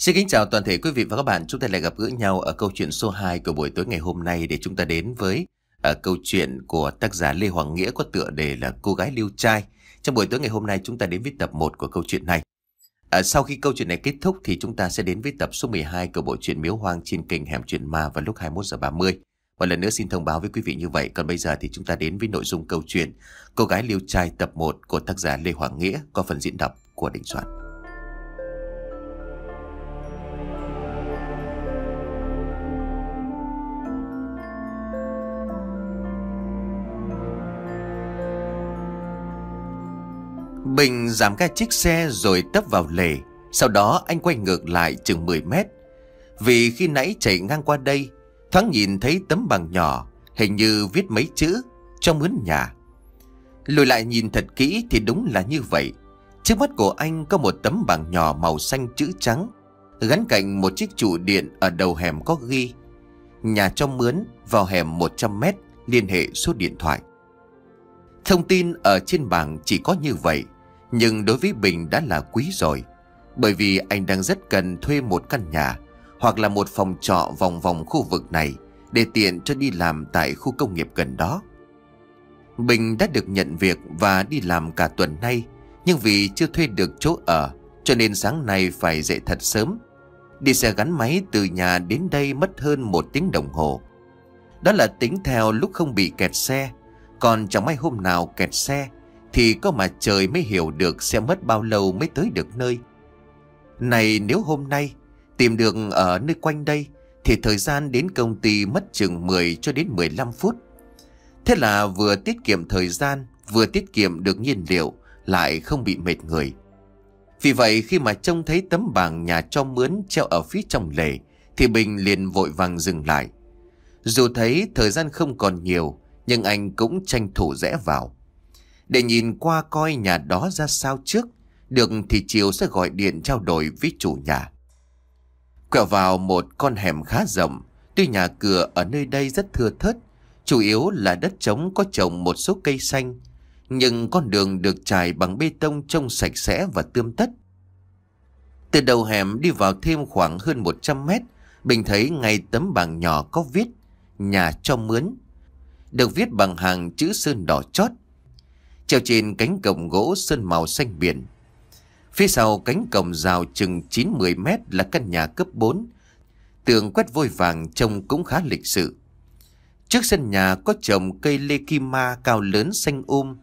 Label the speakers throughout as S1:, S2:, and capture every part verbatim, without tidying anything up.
S1: Xin kính chào toàn thể quý vị và các bạn. Chúng ta lại gặp gỡ nhau ở câu chuyện số hai của buổi tối ngày hôm nay để chúng ta đến với uh, câu chuyện của tác giả Lê Hoàng Nghĩa có tựa đề là Cô gái liêu trai. Trong buổi tối ngày hôm nay chúng ta đến với tập một của câu chuyện này. Uh, sau khi câu chuyện này kết thúc thì chúng ta sẽ đến với tập số mười hai của bộ truyện Miếu Hoang trên kênh Hẻm Chuyện Ma vào lúc hai mươi mốt giờ ba mươi. Một lần nữa xin thông báo với quý vị như vậy. Còn bây giờ thì chúng ta đến với nội dung câu chuyện Cô gái liêu trai tập một của tác giả Lê Hoàng Nghĩa có phần diễn đọc của Đình Soạn. Bình giảm ga chiếc xe rồi tấp vào lề. Sau đó anh quay ngược lại chừng mười mét. Vì khi nãy chạy ngang qua đây, thoáng nhìn thấy tấm bảng nhỏ, hình như viết mấy chữ trong mướn nhà. Lùi lại nhìn thật kỹ thì đúng là như vậy. Trước mắt của anh có một tấm bảng nhỏ màu xanh chữ trắng, gắn cạnh một chiếc trụ điện ở đầu hẻm có ghi: nhà cho mướn, vào hẻm một trăm mét, liên hệ số điện thoại. Thông tin ở trên bảng chỉ có như vậy, nhưng đối với Bình đã là quý rồi. Bởi vì anh đang rất cần thuê một căn nhà hoặc là một phòng trọ vòng vòng khu vực này để tiện cho đi làm tại khu công nghiệp gần đó. Bình đã được nhận việc và đi làm cả tuần nay, nhưng vì chưa thuê được chỗ ở cho nên sáng nay phải dậy thật sớm. Đi xe gắn máy từ nhà đến đây mất hơn một tiếng đồng hồ. Đó là tính theo lúc không bị kẹt xe. Còn chẳng may hôm nào kẹt xe thì có mà trời mới hiểu được sẽ mất bao lâu mới tới được nơi. Này, nếu hôm nay tìm được ở nơi quanh đây thì thời gian đến công ty mất chừng mười cho đến mười lăm phút. Thế là vừa tiết kiệm thời gian, vừa tiết kiệm được nhiên liệu, lại không bị mệt người. Vì vậy khi mà trông thấy tấm bảng nhà cho mướn treo ở phía trong lề thì Bình liền vội vàng dừng lại. Dù thấy thời gian không còn nhiều, nhưng anh cũng tranh thủ rẽ vào để nhìn qua coi nhà đó ra sao trước. Được thì chiều sẽ gọi điện trao đổi với chủ nhà. Quẹo vào một con hẻm khá rộng. Tuy nhà cửa ở nơi đây rất thưa thớt, chủ yếu là đất trống có trồng một số cây xanh, nhưng con đường được trải bằng bê tông trông sạch sẽ và tươm tất. Từ đầu hẻm đi vào thêm khoảng hơn một trăm mét, Bình thấy ngay tấm bảng nhỏ có viết nhà cho mướn, được viết bằng hàng chữ sơn đỏ chót, treo trên cánh cổng gỗ sơn màu xanh biển. Phía sau cánh cổng rào chừng chín mười mét là căn nhà cấp bốn, tường quét vôi vàng trông cũng khá lịch sự. Trước sân nhà có trồng cây lê kim ma cao lớn xanh um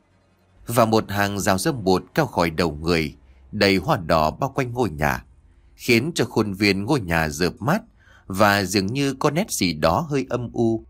S1: và một hàng rào rơm bụt cao khỏi đầu người, đầy hoa đỏ bao quanh ngôi nhà, khiến cho khuôn viên ngôi nhà rợp mát và dường như có nét gì đó hơi âm u.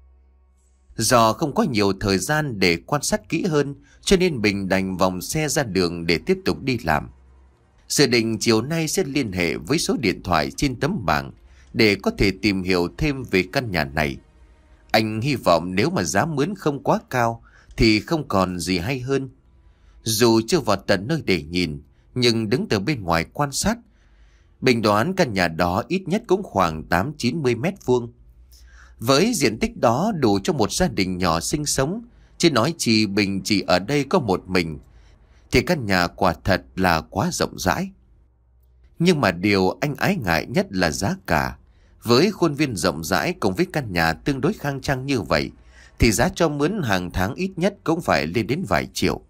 S1: Do không có nhiều thời gian để quan sát kỹ hơn cho nên Bình đành vòng xe ra đường để tiếp tục đi làm. Dự định chiều nay sẽ liên hệ với số điện thoại trên tấm bảng để có thể tìm hiểu thêm về căn nhà này. Anh hy vọng nếu mà giá mướn không quá cao thì không còn gì hay hơn. Dù chưa vào tận nơi để nhìn, nhưng đứng từ bên ngoài quan sát, Bình đoán căn nhà đó ít nhất cũng khoảng tám chín mươi mét vuông. Với diện tích đó đủ cho một gia đình nhỏ sinh sống, chứ nói chi Bình chỉ ở đây có một mình, thì căn nhà quả thật là quá rộng rãi. Nhưng mà điều anh ái ngại nhất là giá cả. Với khuôn viên rộng rãi cùng với căn nhà tương đối khang trang như vậy, thì giá cho mướn hàng tháng ít nhất cũng phải lên đến vài triệu.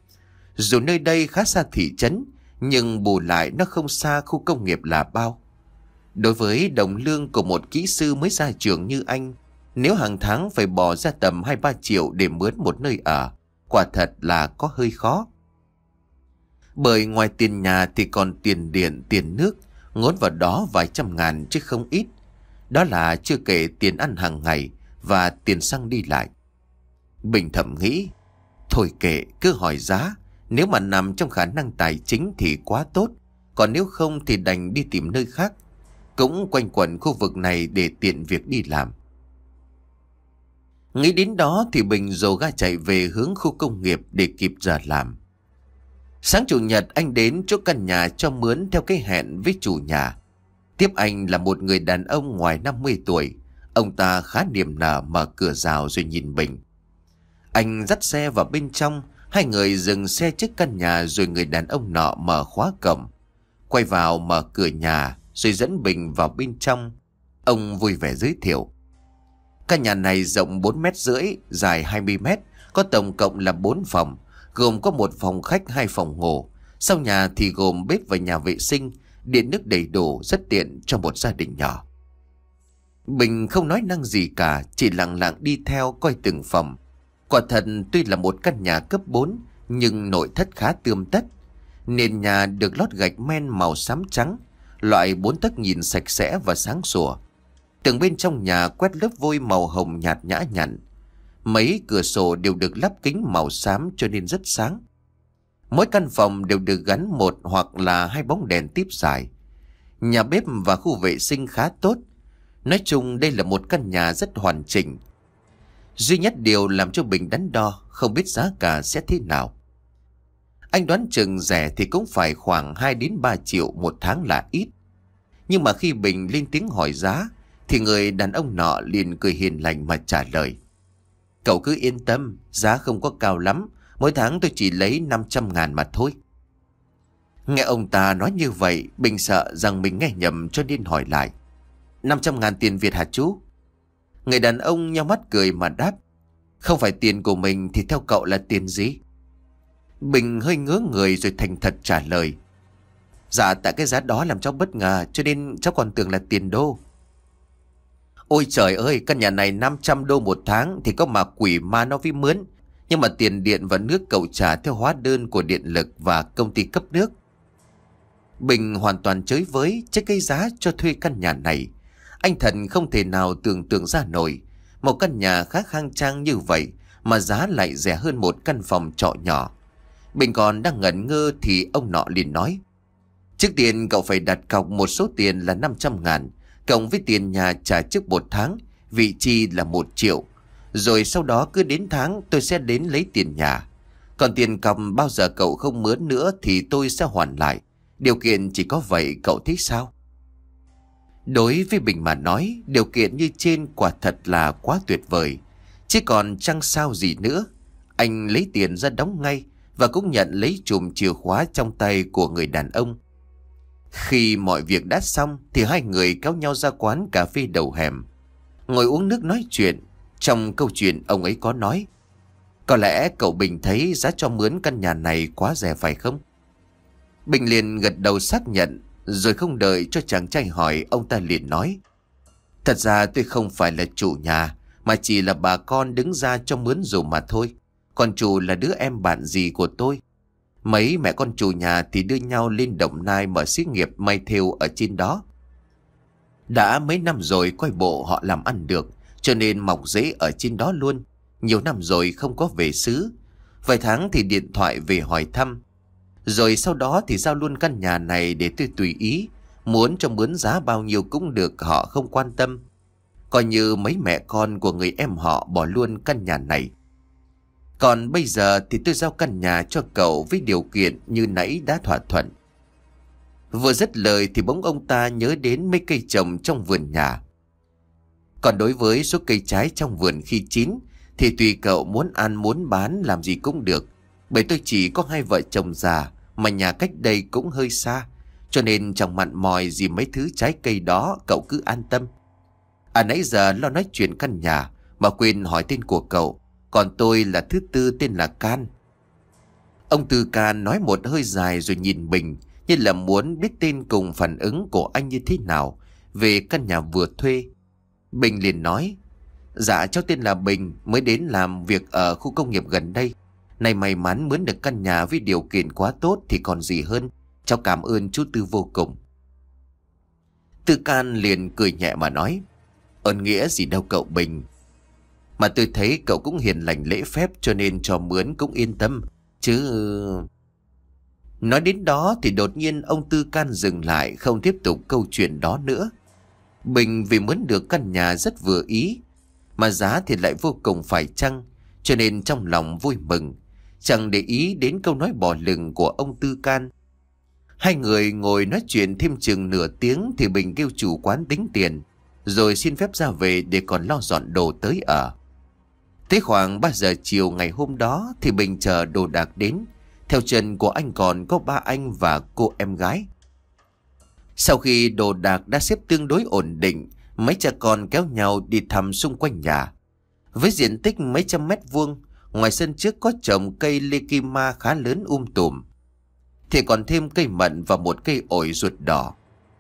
S1: Dù nơi đây khá xa thị trấn, nhưng bù lại nó không xa khu công nghiệp là bao. Đối với đồng lương của một kỹ sư mới ra trường như anh, nếu hàng tháng phải bỏ ra tầm hai ba triệu để mướn một nơi ở, quả thật là có hơi khó. Bởi ngoài tiền nhà thì còn tiền điện, tiền nước, ngốn vào đó vài trăm ngàn chứ không ít. Đó là chưa kể tiền ăn hàng ngày và tiền xăng đi lại. Bình thầm nghĩ, thôi kệ, cứ hỏi giá. Nếu mà nằm trong khả năng tài chính thì quá tốt, còn nếu không thì đành đi tìm nơi khác, cũng quanh quẩn khu vực này để tiện việc đi làm. Nghĩ đến đó thì Bình dồ ga chạy về hướng khu công nghiệp để kịp giờ làm. Sáng chủ nhật anh đến chỗ căn nhà cho mướn theo cái hẹn với chủ nhà. Tiếp anh là một người đàn ông ngoài năm mươi tuổi. Ông ta khá niềm nở mở cửa rào rồi nhìn Bình. Anh dắt xe vào bên trong. Hai người dừng xe trước căn nhà rồi người đàn ông nọ mở khóa cổng, quay vào mở cửa nhà rồi dẫn Bình vào bên trong. Ông vui vẻ giới thiệu. Căn nhà này rộng bốn mét rưỡi, dài hai mươi mét, có tổng cộng là bốn phòng, gồm có một phòng khách, hai phòng ngủ. Sau nhà thì gồm bếp và nhà vệ sinh, điện nước đầy đủ, rất tiện cho một gia đình nhỏ. Bình không nói năng gì cả, chỉ lặng lặng đi theo coi từng phòng. Quả thật tuy là một căn nhà cấp bốn, nhưng nội thất khá tươm tất. Nền nhà được lót gạch men màu xám trắng, loại bốn tấc nhìn sạch sẽ và sáng sủa. Tường bên trong nhà quét lớp vôi màu hồng nhạt nhã nhặn. Mấy cửa sổ đều được lắp kính màu xám cho nên rất sáng. Mỗi căn phòng đều được gắn một hoặc là hai bóng đèn típ dài. Nhà bếp và khu vệ sinh khá tốt. Nói chung đây là một căn nhà rất hoàn chỉnh. Duy nhất điều làm cho Bình đắn đo, không biết giá cả sẽ thế nào. Anh đoán chừng rẻ thì cũng phải khoảng hai đến ba triệu một tháng là ít. Nhưng mà khi Bình lên tiếng hỏi giá, thì người đàn ông nọ liền cười hiền lành mà trả lời. Cậu cứ yên tâm, giá không có cao lắm, mỗi tháng tôi chỉ lấy năm trăm ngàn mà thôi. Nghe ông ta nói như vậy, Bình sợ rằng mình nghe nhầm cho nên hỏi lại. năm trăm ngàn tiền Việt hả chú? Người đàn ông nheo mắt cười mà đáp. Không phải tiền của mình thì theo cậu là tiền gì? Bình hơi ngớ người rồi thành thật trả lời. Dạ tại cái giá đó làm cháu bất ngờ, cho nên cháu còn tưởng là tiền đô. Ôi trời ơi, căn nhà này năm trăm đô một tháng thì có mà quỷ ma nó với mướn. Nhưng mà tiền điện và nước cậu trả theo hóa đơn của điện lực và công ty cấp nước. Bình hoàn toàn chới với trước cái giá cho thuê căn nhà này. Anh Thần không thể nào tưởng tượng ra nổi một căn nhà khá khang trang như vậy mà giá lại rẻ hơn một căn phòng trọ nhỏ. Bình còn đang ngẩn ngơ thì ông nọ liền nói. Trước tiên cậu phải đặt cọc một số tiền là năm trăm ngàn, cộng với tiền nhà trả trước một tháng, vị chi là một triệu. Rồi sau đó cứ đến tháng tôi sẽ đến lấy tiền nhà. Còn tiền cọc bao giờ cậu không mướn nữa thì tôi sẽ hoàn lại. Điều kiện chỉ có vậy, cậu thấy sao? Đối với Bình mà nói, điều kiện như trên quả thật là quá tuyệt vời. Chứ còn chăng sao gì nữa. Anh lấy tiền ra đóng ngay và cũng nhận lấy chùm chìa khóa trong tay của người đàn ông. Khi mọi việc đã xong thì hai người kéo nhau ra quán cà phê đầu hẻm, ngồi uống nước nói chuyện. Trong câu chuyện ông ấy có nói, có lẽ cậu Bình thấy giá cho mướn căn nhà này quá rẻ phải không? Bình liền gật đầu xác nhận. Rồi không đợi cho chàng trai hỏi, ông ta liền nói. Thật ra tôi không phải là chủ nhà, mà chỉ là bà con đứng ra cho mướn dùm mà thôi. Còn chủ là đứa em bạn gì của tôi. Mấy mẹ con chủ nhà thì đưa nhau lên Đồng Nai mở xí nghiệp may thêu ở trên đó. Đã mấy năm rồi coi bộ họ làm ăn được, cho nên mọc rễ ở trên đó luôn. Nhiều năm rồi không có về xứ. Vài tháng thì điện thoại về hỏi thăm. Rồi sau đó thì giao luôn căn nhà này để tôi tùy ý. Muốn cho mướn giá bao nhiêu cũng được, họ không quan tâm. Coi như mấy mẹ con của người em họ bỏ luôn căn nhà này. Còn bây giờ thì tôi giao căn nhà cho cậu với điều kiện như nãy đã thỏa thuận. Vừa dứt lời thì bỗng ông ta nhớ đến mấy cây trồng trong vườn nhà. Còn đối với số cây trái trong vườn khi chín thì tùy cậu muốn ăn muốn bán làm gì cũng được. Bởi tôi chỉ có hai vợ chồng già, mà nhà cách đây cũng hơi xa, cho nên chẳng mặn mòi gì mấy thứ trái cây đó, cậu cứ an tâm. À nãy giờ lo nói chuyện căn nhà mà quên hỏi tên của cậu. Còn tôi là thứ tư, tên là Can. Ông Tư Can nói một hơi dài rồi nhìn Bình, như là muốn biết tên cùng phản ứng của anh như thế nào về căn nhà vừa thuê. Bình liền nói. Dạ cháu tên là Bình, mới đến làm việc ở khu công nghiệp gần đây. Này may mắn mướn được căn nhà với điều kiện quá tốt thì còn gì hơn. Cháu cảm ơn chú Tư vô cùng. Tư Can liền cười nhẹ mà nói. Ơn nghĩa gì đâu cậu Bình. Mà tôi thấy cậu cũng hiền lành lễ phép, cho nên cho mướn cũng yên tâm. Chứ... Nói đến đó thì đột nhiên ông Tư Can dừng lại, không tiếp tục câu chuyện đó nữa. Bình vì mướn được căn nhà rất vừa ý, mà giá thì lại vô cùng phải chăng, cho nên trong lòng vui mừng, chẳng để ý đến câu nói bỏ lửng của ông Tư Can. Hai người ngồi nói chuyện thêm chừng nửa tiếng thì Bình kêu chủ quán tính tiền, rồi xin phép ra về để còn lo dọn đồ tới ở. Tới khoảng ba giờ chiều ngày hôm đó thì Bình chờ đồ đạc đến. Theo chân của anh còn có ba anh và cô em gái. Sau khi đồ đạc đã xếp tương đối ổn định, mấy cha con kéo nhau đi thăm xung quanh nhà. Với diện tích mấy trăm mét vuông, ngoài sân trước có trồng cây lê kim ma khá lớn um tùm, thì còn thêm cây mận và một cây ổi ruột đỏ.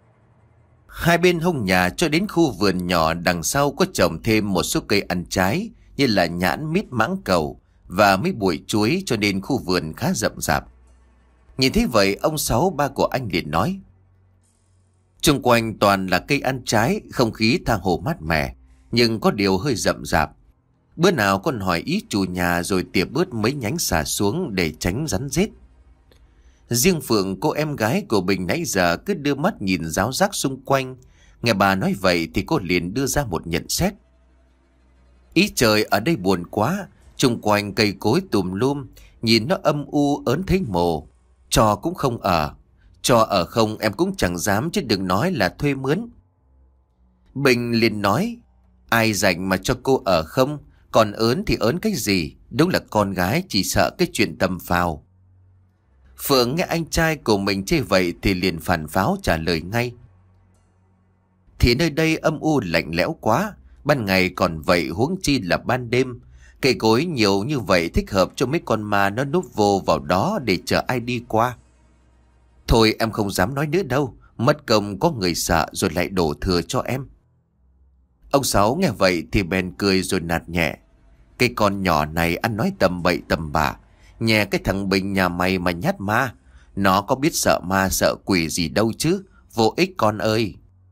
S1: Hai bên hông nhà cho đến khu vườn nhỏ đằng sau có trồng thêm một số cây ăn trái như là nhãn, mít, mãng cầu và mấy bụi chuối, cho nên khu vườn khá rậm rạp. Nhìn thấy vậy, ông Sáu, ba của anh, liền nói: "Xung quanh toàn là cây ăn trái, không khí tha hồ mát mẻ, nhưng có điều hơi rậm rạp. Bữa nào con hỏi ý chủ nhà rồi tỉa bớt mấy nhánh xả xuống để tránh rắn rết." Riêng Phượng, cô em gái của Bình, nãy giờ cứ đưa mắt nhìn ráo rác xung quanh. Nghe bà nói vậy thì cô liền đưa ra một nhận xét: "Ý trời, ở đây buồn quá, xung quanh cây cối tùm lum, nhìn nó âm u ớn thấy mồ. Cho cũng không ở, cho ở không em cũng chẳng dám, chứ đừng nói là thuê mướn." Bình liền nói: "Ai rảnh mà cho cô ở không, còn ớn thì ớn cái gì, đúng là con gái chỉ sợ cái chuyện tầm phào." Phượng nghe anh trai của mình chê vậy thì liền phản pháo trả lời ngay: "Thì nơi đây âm u lạnh lẽo quá, ban ngày còn vậy huống chi là ban đêm. Cây cối nhiều như vậy thích hợp cho mấy con ma nó núp vô vào đó để chờ ai đi qua." "Thôi em không dám nói nữa đâu, mất công có người sợ rồi lại đổ thừa cho em." Ông Sáu nghe vậy thì bèn cười rồi nạt nhẹ: "Cái con nhỏ này ăn nói tầm bậy tầm bạ, nhè cái thằng Bình nhà mày mà nhát ma. Nó có biết sợ ma sợ quỷ gì đâu chứ, vô ích con ơi."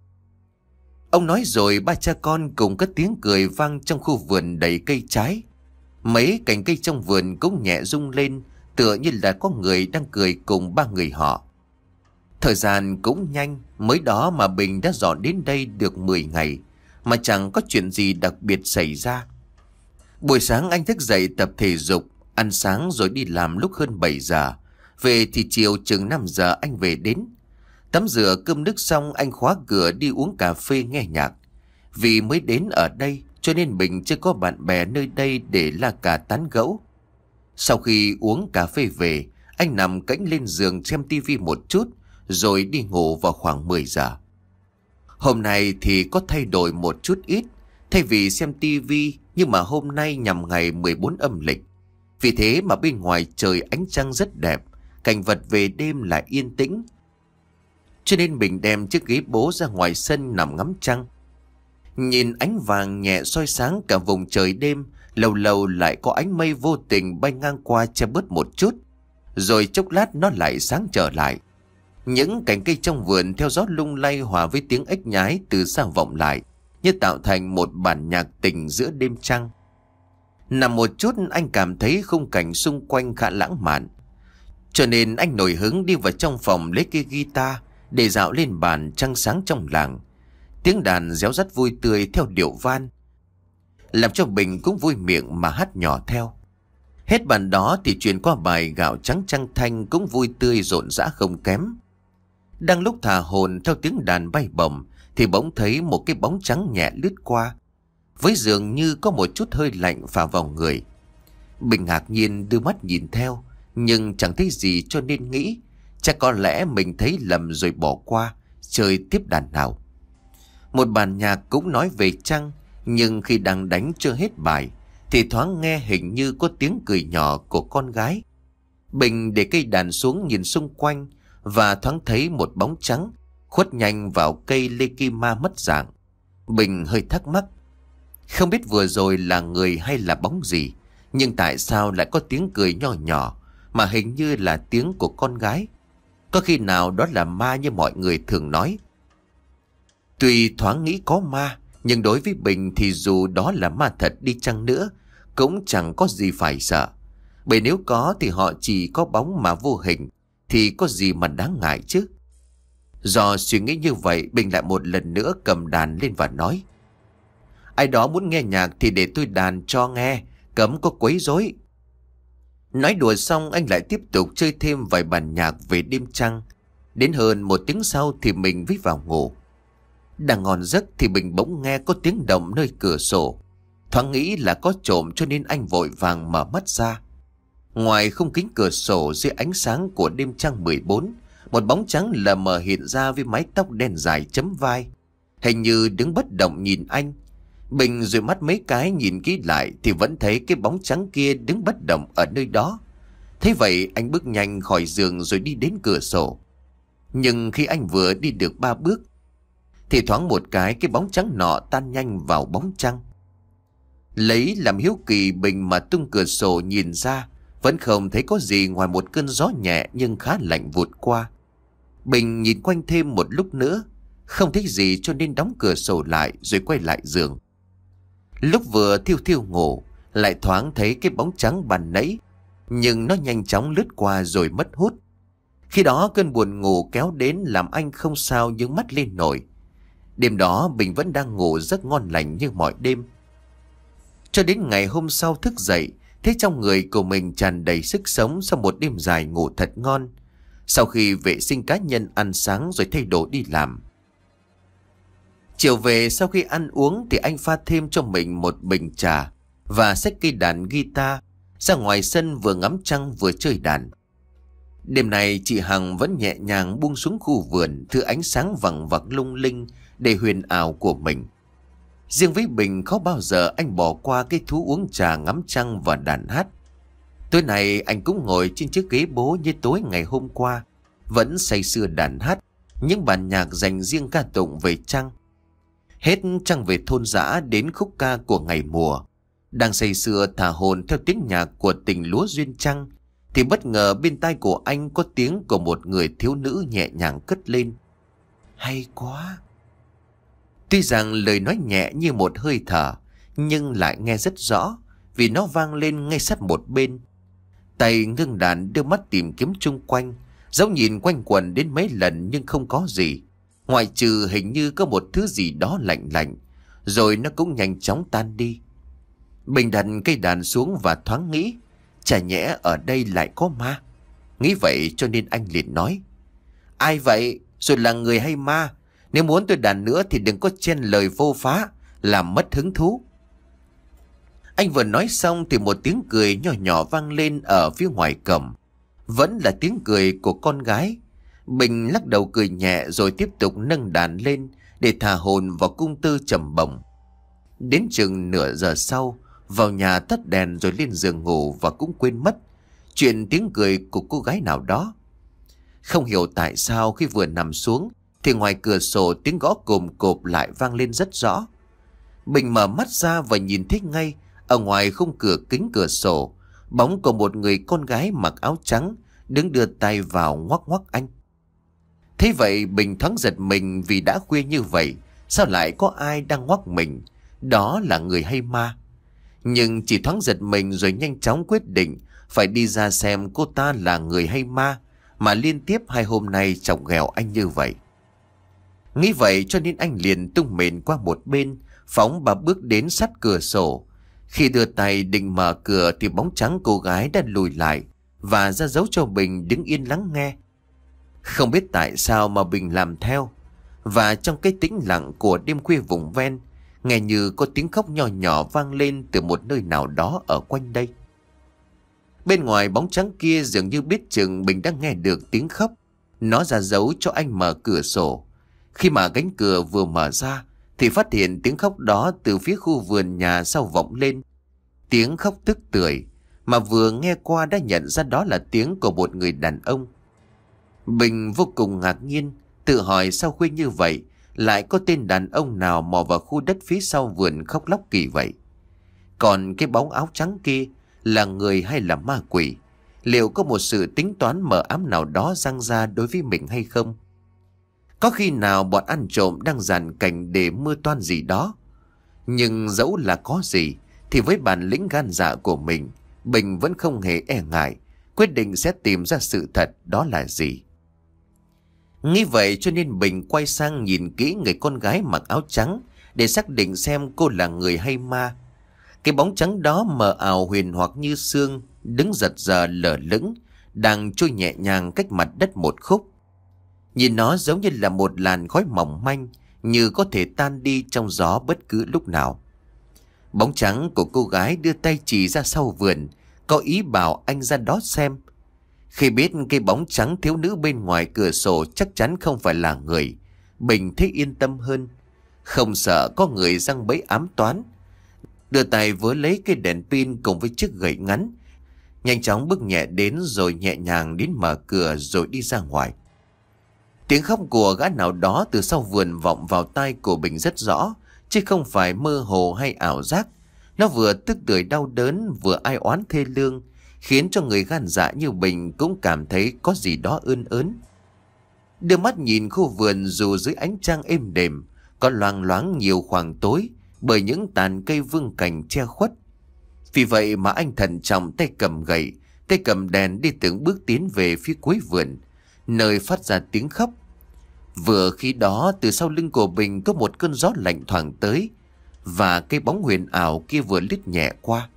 S1: Ông nói rồi ba cha con cùng cất tiếng cười vang trong khu vườn đầy cây trái. Mấy cành cây trong vườn cũng nhẹ rung lên, tựa như là có người đang cười cùng ba người họ. Thời gian cũng nhanh, mới đó mà Bình đã dọn đến đây được mười ngày, mà chẳng có chuyện gì đặc biệt xảy ra. Buổi sáng anh thức dậy tập thể dục, ăn sáng rồi đi làm lúc hơn bảy giờ. Về thì chiều chừng năm giờ anh về đến. Tắm rửa cơm nước xong, anh khóa cửa đi uống cà phê nghe nhạc. Vì mới đến ở đây cho nên Bình chưa có bạn bè nơi đây để la cà tán gẫu. Sau khi uống cà phê về, anh nằm cõng lên giường xem tivi một chút rồi đi ngủ vào khoảng mười giờ. Hôm nay thì có thay đổi một chút ít. Thay vì xem tivi, nhưng mà hôm nay nhằm ngày mười bốn âm lịch. Vì thế mà bên ngoài trời ánh trăng rất đẹp, cảnh vật về đêm lại yên tĩnh. Cho nên Bình đem chiếc ghế bố ra ngoài sân nằm ngắm trăng. Nhìn ánh vàng nhẹ soi sáng cả vùng trời đêm, lâu lâu lại có ánh mây vô tình bay ngang qua che bớt một chút, rồi chốc lát nó lại sáng trở lại. Những cành cây trong vườn theo gió lung lay hòa với tiếng ếch nhái từ xa vọng lại, như tạo thành một bản nhạc tình giữa đêm trăng. Nằm một chút anh cảm thấy khung cảnh xung quanh khá lãng mạn, cho nên anh nổi hứng đi vào trong phòng lấy cây guitar để dạo lên bàn trăng sáng trong làng. Tiếng đàn réo rắt vui tươi theo điệu van, làm cho Bình cũng vui miệng mà hát nhỏ theo. Hết bàn đó thì truyền qua bài Gạo Trắng Trăng Thanh cũng vui tươi rộn rã không kém. Đang lúc thả hồn theo tiếng đàn bay bổng thì bỗng thấy một cái bóng trắng nhẹ lướt qua, với dường như có một chút hơi lạnh phả vào người. Bình ngạc nhiên đưa mắt nhìn theo, nhưng chẳng thấy gì cho nên nghĩ chắc có lẽ mình thấy lầm rồi bỏ qua, chơi tiếp đàn nào. Một bản nhạc cũng nói về trăng, nhưng khi đang đánh chưa hết bài thì thoáng nghe hình như có tiếng cười nhỏ của con gái. Bình để cây đàn xuống nhìn xung quanh và thoáng thấy một bóng trắng khuất nhanh vào cây lê kim ma mất dạng. Bình hơi thắc mắc, không biết vừa rồi là người hay là bóng gì, nhưng tại sao lại có tiếng cười nhỏ nhỏ mà hình như là tiếng của con gái. Có khi nào đó là ma như mọi người thường nói? Tuy thoáng nghĩ có ma, nhưng đối với Bình thì dù đó là ma thật đi chăng nữa cũng chẳng có gì phải sợ. Bởi nếu có thì họ chỉ có bóng mà vô hình, thì có gì mà đáng ngại chứ. Do suy nghĩ như vậy, Bình lại một lần nữa cầm đàn lên và nói: "Ai đó muốn nghe nhạc thì để tôi đàn cho nghe, cấm có quấy rối." Nói đùa xong anh lại tiếp tục chơi thêm vài bản nhạc về đêm trăng. Đến hơn một tiếng sau thì mình vít vào ngủ. Đang ngon giấc thì Bình bỗng nghe có tiếng động nơi cửa sổ. Thoáng nghĩ là có trộm cho nên anh vội vàng mở mắt ra. Ngoài khung kính cửa sổ dưới ánh sáng của đêm trăng mười bốn, một bóng trắng lờ mờ hiện ra với mái tóc đen dài chấm vai, hình như đứng bất động nhìn anh. Bình dụi mắt mấy cái nhìn kỹ lại thì vẫn thấy cái bóng trắng kia đứng bất động ở nơi đó. Thế vậy anh bước nhanh khỏi giường rồi đi đến cửa sổ. Nhưng khi anh vừa đi được ba bước thì thoáng một cái cái bóng trắng nọ tan nhanh vào bóng trăng. Lấy làm hiếu kỳ, Bình mà tung cửa sổ nhìn ra vẫn không thấy có gì ngoài một cơn gió nhẹ nhưng khá lạnh vụt qua. Bình nhìn quanh thêm một lúc nữa, không thấy gì cho nên đóng cửa sổ lại rồi quay lại giường. Lúc vừa thiêu thiêu ngủ, lại thoáng thấy cái bóng trắng ban nãy, nhưng nó nhanh chóng lướt qua rồi mất hút. Khi đó cơn buồn ngủ kéo đến làm anh không sao nhướng mắt lên nổi. Đêm đó Bình vẫn đang ngủ rất ngon lành như mọi đêm. Cho đến ngày hôm sau thức dậy, thấy trong người của mình tràn đầy sức sống sau một đêm dài ngủ thật ngon. Sau khi vệ sinh cá nhân, ăn sáng rồi thay đồ đi làm. Chiều về sau khi ăn uống thì anh pha thêm cho mình một bình trà và xách cây đàn guitar ra ngoài sân vừa ngắm trăng vừa chơi đàn. Đêm này chị Hằng vẫn nhẹ nhàng buông xuống khu vườn thứ ánh sáng vằng vặc lung linh để huyền ảo của mình. Riêng với Bình, khó bao giờ anh bỏ qua cái thú uống trà, ngắm trăng và đàn hát. Tối nay anh cũng ngồi trên chiếc ghế bố như tối ngày hôm qua, vẫn say sưa đàn hát những bản nhạc dành riêng ca tụng về trăng. Hết trăng về thôn dã đến khúc ca của ngày mùa. Đang say sưa thả hồn theo tiếng nhạc của tình lúa duyên trăng, thì bất ngờ bên tai của anh có tiếng của một người thiếu nữ nhẹ nhàng cất lên: "Hay quá." Tuy rằng lời nói nhẹ như một hơi thở, nhưng lại nghe rất rõ vì nó vang lên ngay sát một bên. Tay ngưng đàn, đưa mắt tìm kiếm chung quanh, dẫu nhìn quanh quẩn đến mấy lần nhưng không có gì, ngoại trừ hình như có một thứ gì đó lạnh lạnh, rồi nó cũng nhanh chóng tan đi. Bình đặt cây đàn xuống và thoáng nghĩ, chả nhẽ ở đây lại có ma. Nghĩ vậy cho nên anh liền nói: "Ai vậy? Rồi là người hay ma? Nếu muốn tôi đàn nữa thì đừng có chen lời vô phá, làm mất hứng thú." Anh vừa nói xong thì một tiếng cười nhỏ nhỏ vang lên ở phía ngoài cổng. Vẫn là tiếng cười của con gái. Bình lắc đầu cười nhẹ rồi tiếp tục nâng đàn lên để thả hồn vào cung tư trầm bổng. Đến chừng nửa giờ sau, vào nhà tắt đèn rồi lên giường ngủ và cũng quên mất chuyện tiếng cười của cô gái nào đó. Không hiểu tại sao khi vừa nằm xuống thì ngoài cửa sổ tiếng gõ cồm cộp lại vang lên rất rõ. Bình mở mắt ra và nhìn thấy ngay ở ngoài khung cửa kính cửa sổ bóng của một người con gái mặc áo trắng đứng đưa tay vào ngoắc ngoắc anh. Thế vậy Bình thoáng giật mình vì đã khuya như vậy, sao lại có ai đang ngoắc mình? Đó là người hay ma? Nhưng chỉ thoáng giật mình rồi nhanh chóng quyết định phải đi ra xem cô ta là người hay ma mà liên tiếp hai hôm nay chọc ghẹo anh như vậy. Nghĩ vậy cho nên anh liền tung mền qua một bên, phóng ba bước đến sát cửa sổ. Khi đưa tay định mở cửa thì bóng trắng cô gái đã lùi lại và ra dấu cho Bình đứng yên lắng nghe. Không biết tại sao mà Bình làm theo, và trong cái tĩnh lặng của đêm khuya vùng ven, nghe như có tiếng khóc nhỏ nhỏ vang lên từ một nơi nào đó ở quanh đây. Bên ngoài bóng trắng kia dường như biết chừng Bình đang nghe được tiếng khóc, nó ra dấu cho anh mở cửa sổ. Khi mà cánh cửa vừa mở ra thì phát hiện tiếng khóc đó từ phía khu vườn nhà sau vọng lên. Tiếng khóc tức tưởi, mà vừa nghe qua đã nhận ra đó là tiếng của một người đàn ông. Bình vô cùng ngạc nhiên, tự hỏi sao khuya như vậy lại có tên đàn ông nào mò vào khu đất phía sau vườn khóc lóc kỳ vậy. Còn cái bóng áo trắng kia là người hay là ma quỷ? Liệu có một sự tính toán mờ ám nào đó giăng ra đối với mình hay không? Có khi nào bọn ăn trộm đang dàn cảnh để mưa toan gì đó? Nhưng dẫu là có gì thì với bản lĩnh gan dạ của mình, Bình vẫn không hề e ngại, quyết định sẽ tìm ra sự thật đó là gì. Nghĩ vậy cho nên Bình quay sang nhìn kỹ người con gái mặc áo trắng để xác định xem cô là người hay ma. Cái bóng trắng đó mờ ảo huyền hoặc như sương, đứng giật giờ lờ lững, đang trôi nhẹ nhàng cách mặt đất một khúc. Nhìn nó giống như là một làn khói mỏng manh, như có thể tan đi trong gió bất cứ lúc nào. Bóng trắng của cô gái đưa tay chỉ ra sau vườn, có ý bảo anh ra đó xem. Khi biết cái bóng trắng thiếu nữ bên ngoài cửa sổ chắc chắn không phải là người, Bình thấy yên tâm hơn. Không sợ có người giăng bẫy ám toán. Đưa tay với lấy cái đèn pin cùng với chiếc gậy ngắn, nhanh chóng bước nhẹ đến rồi nhẹ nhàng đến mở cửa rồi đi ra ngoài. Tiếng khóc của gã nào đó từ sau vườn vọng vào tai của Bình rất rõ, chứ không phải mơ hồ hay ảo giác. Nó vừa tức tưởi đau đớn vừa ai oán thê lương, khiến cho người gan dạ như Bình cũng cảm thấy có gì đó ươn ớn. Đưa mắt nhìn khu vườn dù dưới ánh trăng êm đềm, có loang loáng nhiều khoảng tối bởi những tàn cây vương cành che khuất. Vì vậy mà anh thận trọng tay cầm gậy, tay cầm đèn đi từng bước tiến về phía cuối vườn, nơi phát ra tiếng khóc. Vừa khi đó từ sau lưng của Bình có một cơn gió lạnh thoảng tới, và cái bóng huyền ảo kia vừa lướt nhẹ qua.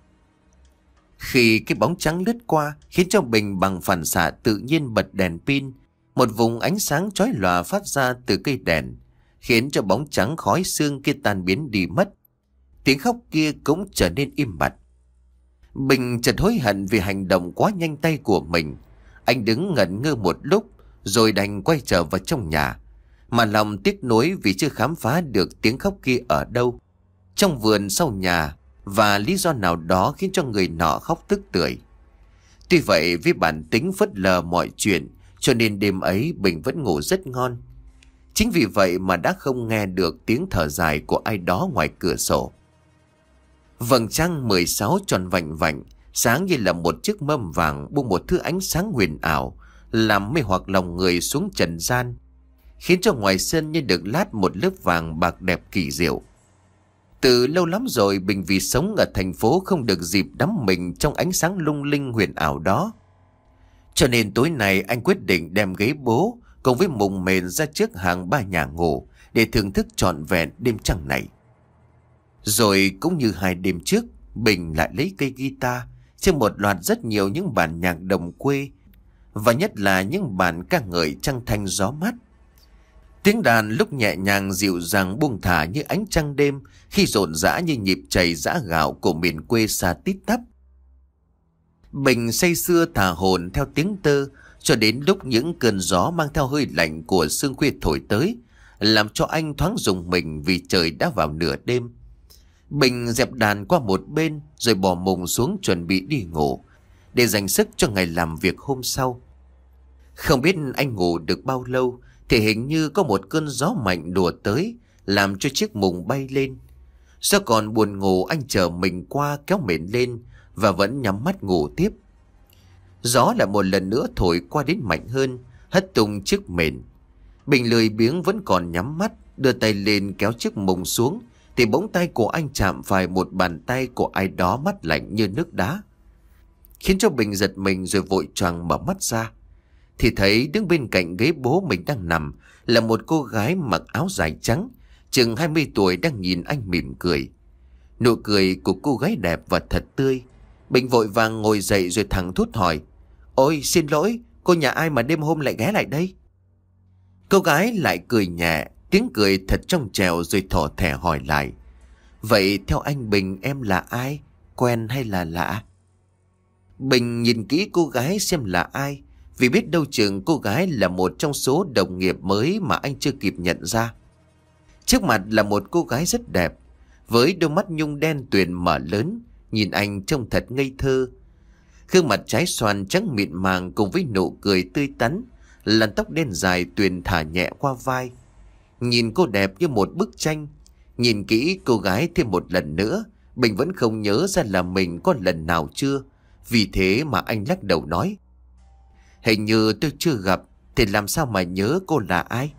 S1: Khi cái bóng trắng lướt qua khiến cho Bình bằng phản xạ tự nhiên bật đèn pin. Một vùng ánh sáng chói lòa phát ra từ cây đèn, khiến cho bóng trắng khói xương kia tan biến đi mất. Tiếng khóc kia cũng trở nên im bặt. Bình chợt hối hận vì hành động quá nhanh tay của mình. Anh đứng ngẩn ngơ một lúc rồi đành quay trở vào trong nhà, mà lòng tiếc nuối vì chưa khám phá được tiếng khóc kia ở đâu, trong vườn sau nhà, và lý do nào đó khiến cho người nọ khóc tức tưởi. Tuy vậy với bản tính phớt lờ mọi chuyện, cho nên đêm ấy Bình vẫn ngủ rất ngon. Chính vì vậy mà đã không nghe được tiếng thở dài của ai đó ngoài cửa sổ. Vầng trăng mười sáu tròn vành vạnh, sáng như là một chiếc mâm vàng buông một thứ ánh sáng huyền ảo, làm mê hoặc lòng người xuống trần gian, khiến cho ngoài sân như được lát một lớp vàng bạc đẹp kỳ diệu. Từ lâu lắm rồi Bình vì sống ở thành phố không được dịp đắm mình trong ánh sáng lung linh huyền ảo đó. Cho nên tối nay anh quyết định đem ghế bố cùng với mùng mền ra trước hàng ba nhà ngủ để thưởng thức trọn vẹn đêm trăng này. Rồi cũng như hai đêm trước, Bình lại lấy cây guitar, chơi một loạt rất nhiều những bản nhạc đồng quê, và nhất là những bản ca ngợi trăng thanh gió mát. Tiếng đàn lúc nhẹ nhàng dịu dàng buông thả như ánh trăng đêm, khi rộn rã như nhịp chảy giã gạo của miền quê xa tít tắp. Bình say sưa thả hồn theo tiếng tơ, cho đến lúc những cơn gió mang theo hơi lạnh của sương khuya thổi tới, làm cho anh thoáng rùng mình vì trời đã vào nửa đêm. Bình dẹp đàn qua một bên rồi bỏ mùng xuống chuẩn bị đi ngủ, để dành sức cho ngày làm việc hôm sau. Không biết anh ngủ được bao lâu thì hình như có một cơn gió mạnh đùa tới, làm cho chiếc mùng bay lên. Do còn buồn ngủ, anh chờ mình qua kéo mền lên và vẫn nhắm mắt ngủ tiếp. Gió lại một lần nữa thổi qua đến mạnh hơn, hất tung chiếc mền. Bình lười biếng vẫn còn nhắm mắt, đưa tay lên kéo chiếc mùng xuống thì bỗng tay của anh chạm phải một bàn tay của ai đó mát lạnh như nước đá, khiến cho Bình giật mình rồi vội choàng mở mắt ra. Thì thấy đứng bên cạnh ghế bố mình đang nằm là một cô gái mặc áo dài trắng, chừng hai mươi tuổi, đang nhìn anh mỉm cười. Nụ cười của cô gái đẹp và thật tươi. Bình vội vàng ngồi dậy rồi thẳng thốt hỏi: "Ôi xin lỗi, cô nhà ai mà đêm hôm lại ghé lại đây?" Cô gái lại cười nhẹ, tiếng cười thật trong trẻo, rồi thỏ thẻ hỏi lại: "Vậy theo anh Bình em là ai? Quen hay là lạ?" Bình nhìn kỹ cô gái xem là ai, vì biết đâu chừng cô gái là một trong số đồng nghiệp mới mà anh chưa kịp nhận ra. Trước mặt là một cô gái rất đẹp, với đôi mắt nhung đen tuyền mở lớn, nhìn anh trông thật ngây thơ. Gương mặt trái xoan trắng mịn màng cùng với nụ cười tươi tắn, làn tóc đen dài tuyền thả nhẹ qua vai. Nhìn cô đẹp như một bức tranh. Nhìn kỹ cô gái thêm một lần nữa, Bình vẫn không nhớ ra là mình có lần nào chưa. Vì thế mà anh lắc đầu nói: "Hình như tôi chưa gặp, thì làm sao mà nhớ cô là ai?"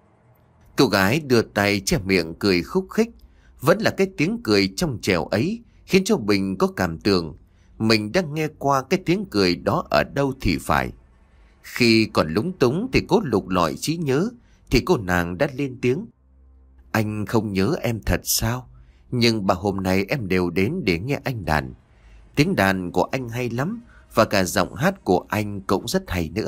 S1: Cô gái đưa tay che miệng cười khúc khích. Vẫn là cái tiếng cười trong trẻo ấy, khiến cho Bình có cảm tưởng mình đang nghe qua cái tiếng cười đó ở đâu thì phải. Khi còn lúng túng thì cố lục lọi trí nhớ, thì cô nàng đã lên tiếng: "Anh không nhớ em thật sao? Nhưng bà hôm nay em đều đến để nghe anh đàn. Tiếng đàn của anh hay lắm, và cả giọng hát của anh cũng rất hay nữa."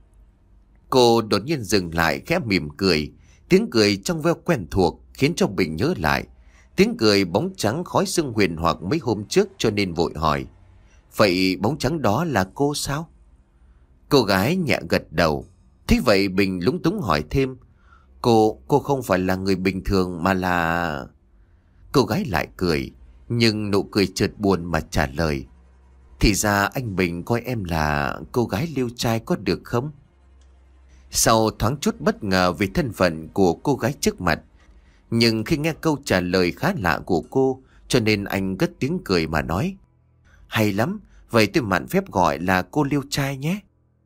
S1: Cô đột nhiên dừng lại khẽ mỉm cười. Tiếng cười trong veo quen thuộc khiến cho Bình nhớ lại tiếng cười bóng trắng khói sương huyền hoặc mấy hôm trước, cho nên vội hỏi: "Vậy bóng trắng đó là cô sao?" Cô gái nhẹ gật đầu. Thế vậy Bình lúng túng hỏi thêm. Cô, cô không phải là người bình thường mà là... Cô gái lại cười, nhưng nụ cười chợt buồn mà trả lời. Thì ra anh Bình coi em là cô gái liêu trai có được không? Sau thoáng chút bất ngờ về thân phận của cô gái trước mặt, nhưng khi nghe câu trả lời khá lạ của cô, cho nên anh cất tiếng cười mà nói. Hay lắm, vậy tôi mạn phép gọi là cô liêu trai nhé.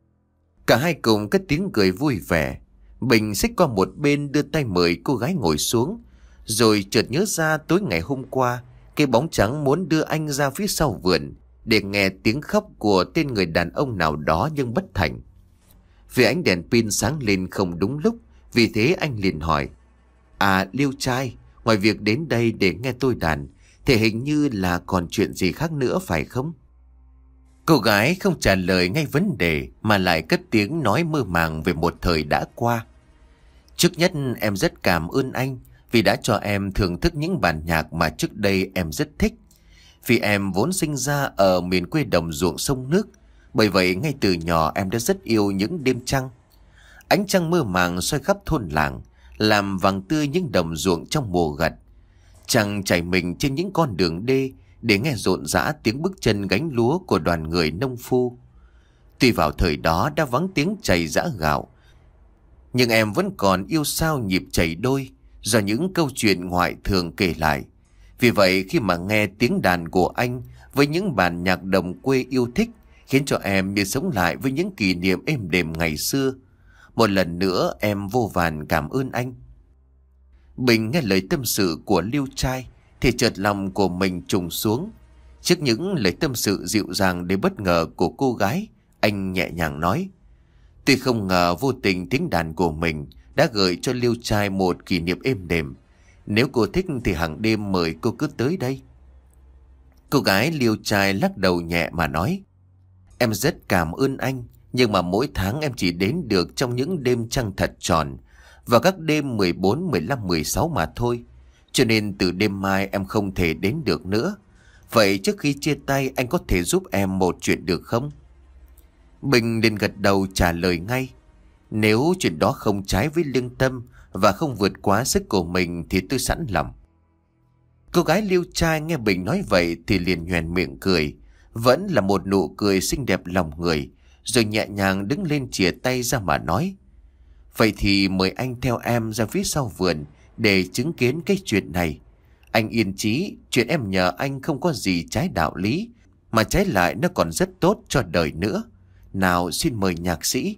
S1: Cả hai cùng cất tiếng cười vui vẻ. Bình xích qua một bên đưa tay mời cô gái ngồi xuống, rồi chợt nhớ ra tối ngày hôm qua cái bóng trắng muốn đưa anh ra phía sau vườn để nghe tiếng khóc của tên người đàn ông nào đó nhưng bất thành. Vì ánh đèn pin sáng lên không đúng lúc, vì thế anh liền hỏi. À liêu trai, ngoài việc đến đây để nghe tôi đàn thì hình như là còn chuyện gì khác nữa phải không? Cô gái không trả lời ngay vấn đề mà lại cất tiếng nói mơ màng về một thời đã qua. Trước nhất em rất cảm ơn anh vì đã cho em thưởng thức những bản nhạc mà trước đây em rất thích. Vì em vốn sinh ra ở miền quê đồng ruộng sông nước, bởi vậy ngay từ nhỏ em đã rất yêu những đêm trăng. Ánh trăng mơ màng soi khắp thôn làng, làm vàng tươi những đồng ruộng trong mùa gặt. Trăng chảy mình trên những con đường đê để nghe rộn rã tiếng bước chân gánh lúa của đoàn người nông phu. Tuy vào thời đó đã vắng tiếng chày giã gạo, nhưng em vẫn còn yêu sao nhịp chảy đôi do những câu chuyện ngoại thường kể lại. Vì vậy khi mà nghe tiếng đàn của anh với những bản nhạc đồng quê yêu thích, khiến cho em như sống lại với những kỷ niệm êm đềm ngày xưa. Một lần nữa em vô vàn cảm ơn anh. Bình nghe lời tâm sự của liêu trai thì chợt lòng của mình trùng xuống. Trước những lời tâm sự dịu dàng đến bất ngờ của cô gái, anh nhẹ nhàng nói. Tuy không ngờ vô tình tiếng đàn của mình đã gợi cho liêu trai một kỷ niệm êm đềm. Nếu cô thích thì hàng đêm mời cô cứ tới đây. Cô gái liêu trai lắc đầu nhẹ mà nói. Em rất cảm ơn anh, nhưng mà mỗi tháng em chỉ đến được trong những đêm trăng thật tròn và các đêm mười bốn, mười lăm, mười sáu mà thôi. Cho nên từ đêm mai em không thể đến được nữa. Vậy trước khi chia tay anh có thể giúp em một chuyện được không? Bình liền gật đầu trả lời ngay. Nếu chuyện đó không trái với lương tâm và không vượt quá sức của mình thì tôi sẵn lòng. Cô gái liêu trai nghe Bình nói vậy thì liền nhoẻn miệng cười. Vẫn là một nụ cười xinh đẹp lòng người, rồi nhẹ nhàng đứng lên chìa tay ra mà nói. Vậy thì mời anh theo em ra phía sau vườn để chứng kiến cái chuyện này. Anh yên chí, chuyện em nhờ anh không có gì trái đạo lý, mà trái lại nó còn rất tốt cho đời nữa. Nào xin mời nhạc sĩ.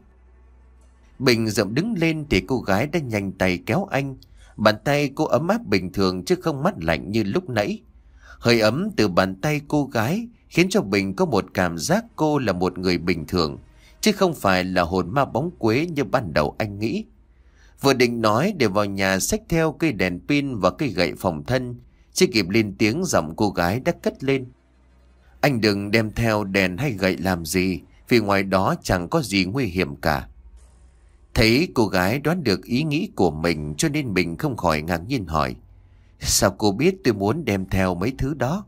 S1: Bình dậm đứng lên thì cô gái đã nhanh tay kéo anh. Bàn tay cô ấm áp bình thường chứ không mát lạnh như lúc nãy. Hơi ấm từ bàn tay cô gái khiến cho Bình có một cảm giác cô là một người bình thường, chứ không phải là hồn ma bóng quế như ban đầu anh nghĩ. Vừa định nói để vào nhà xách theo cây đèn pin và cây gậy phòng thân, chưa kịp lên tiếng giọng cô gái đã cất lên. Anh đừng đem theo đèn hay gậy làm gì, vì ngoài đó chẳng có gì nguy hiểm cả. Thấy cô gái đoán được ý nghĩ của mình cho nên mình không khỏi ngạc nhiên hỏi. Sao cô biết tôi muốn đem theo mấy thứ đó?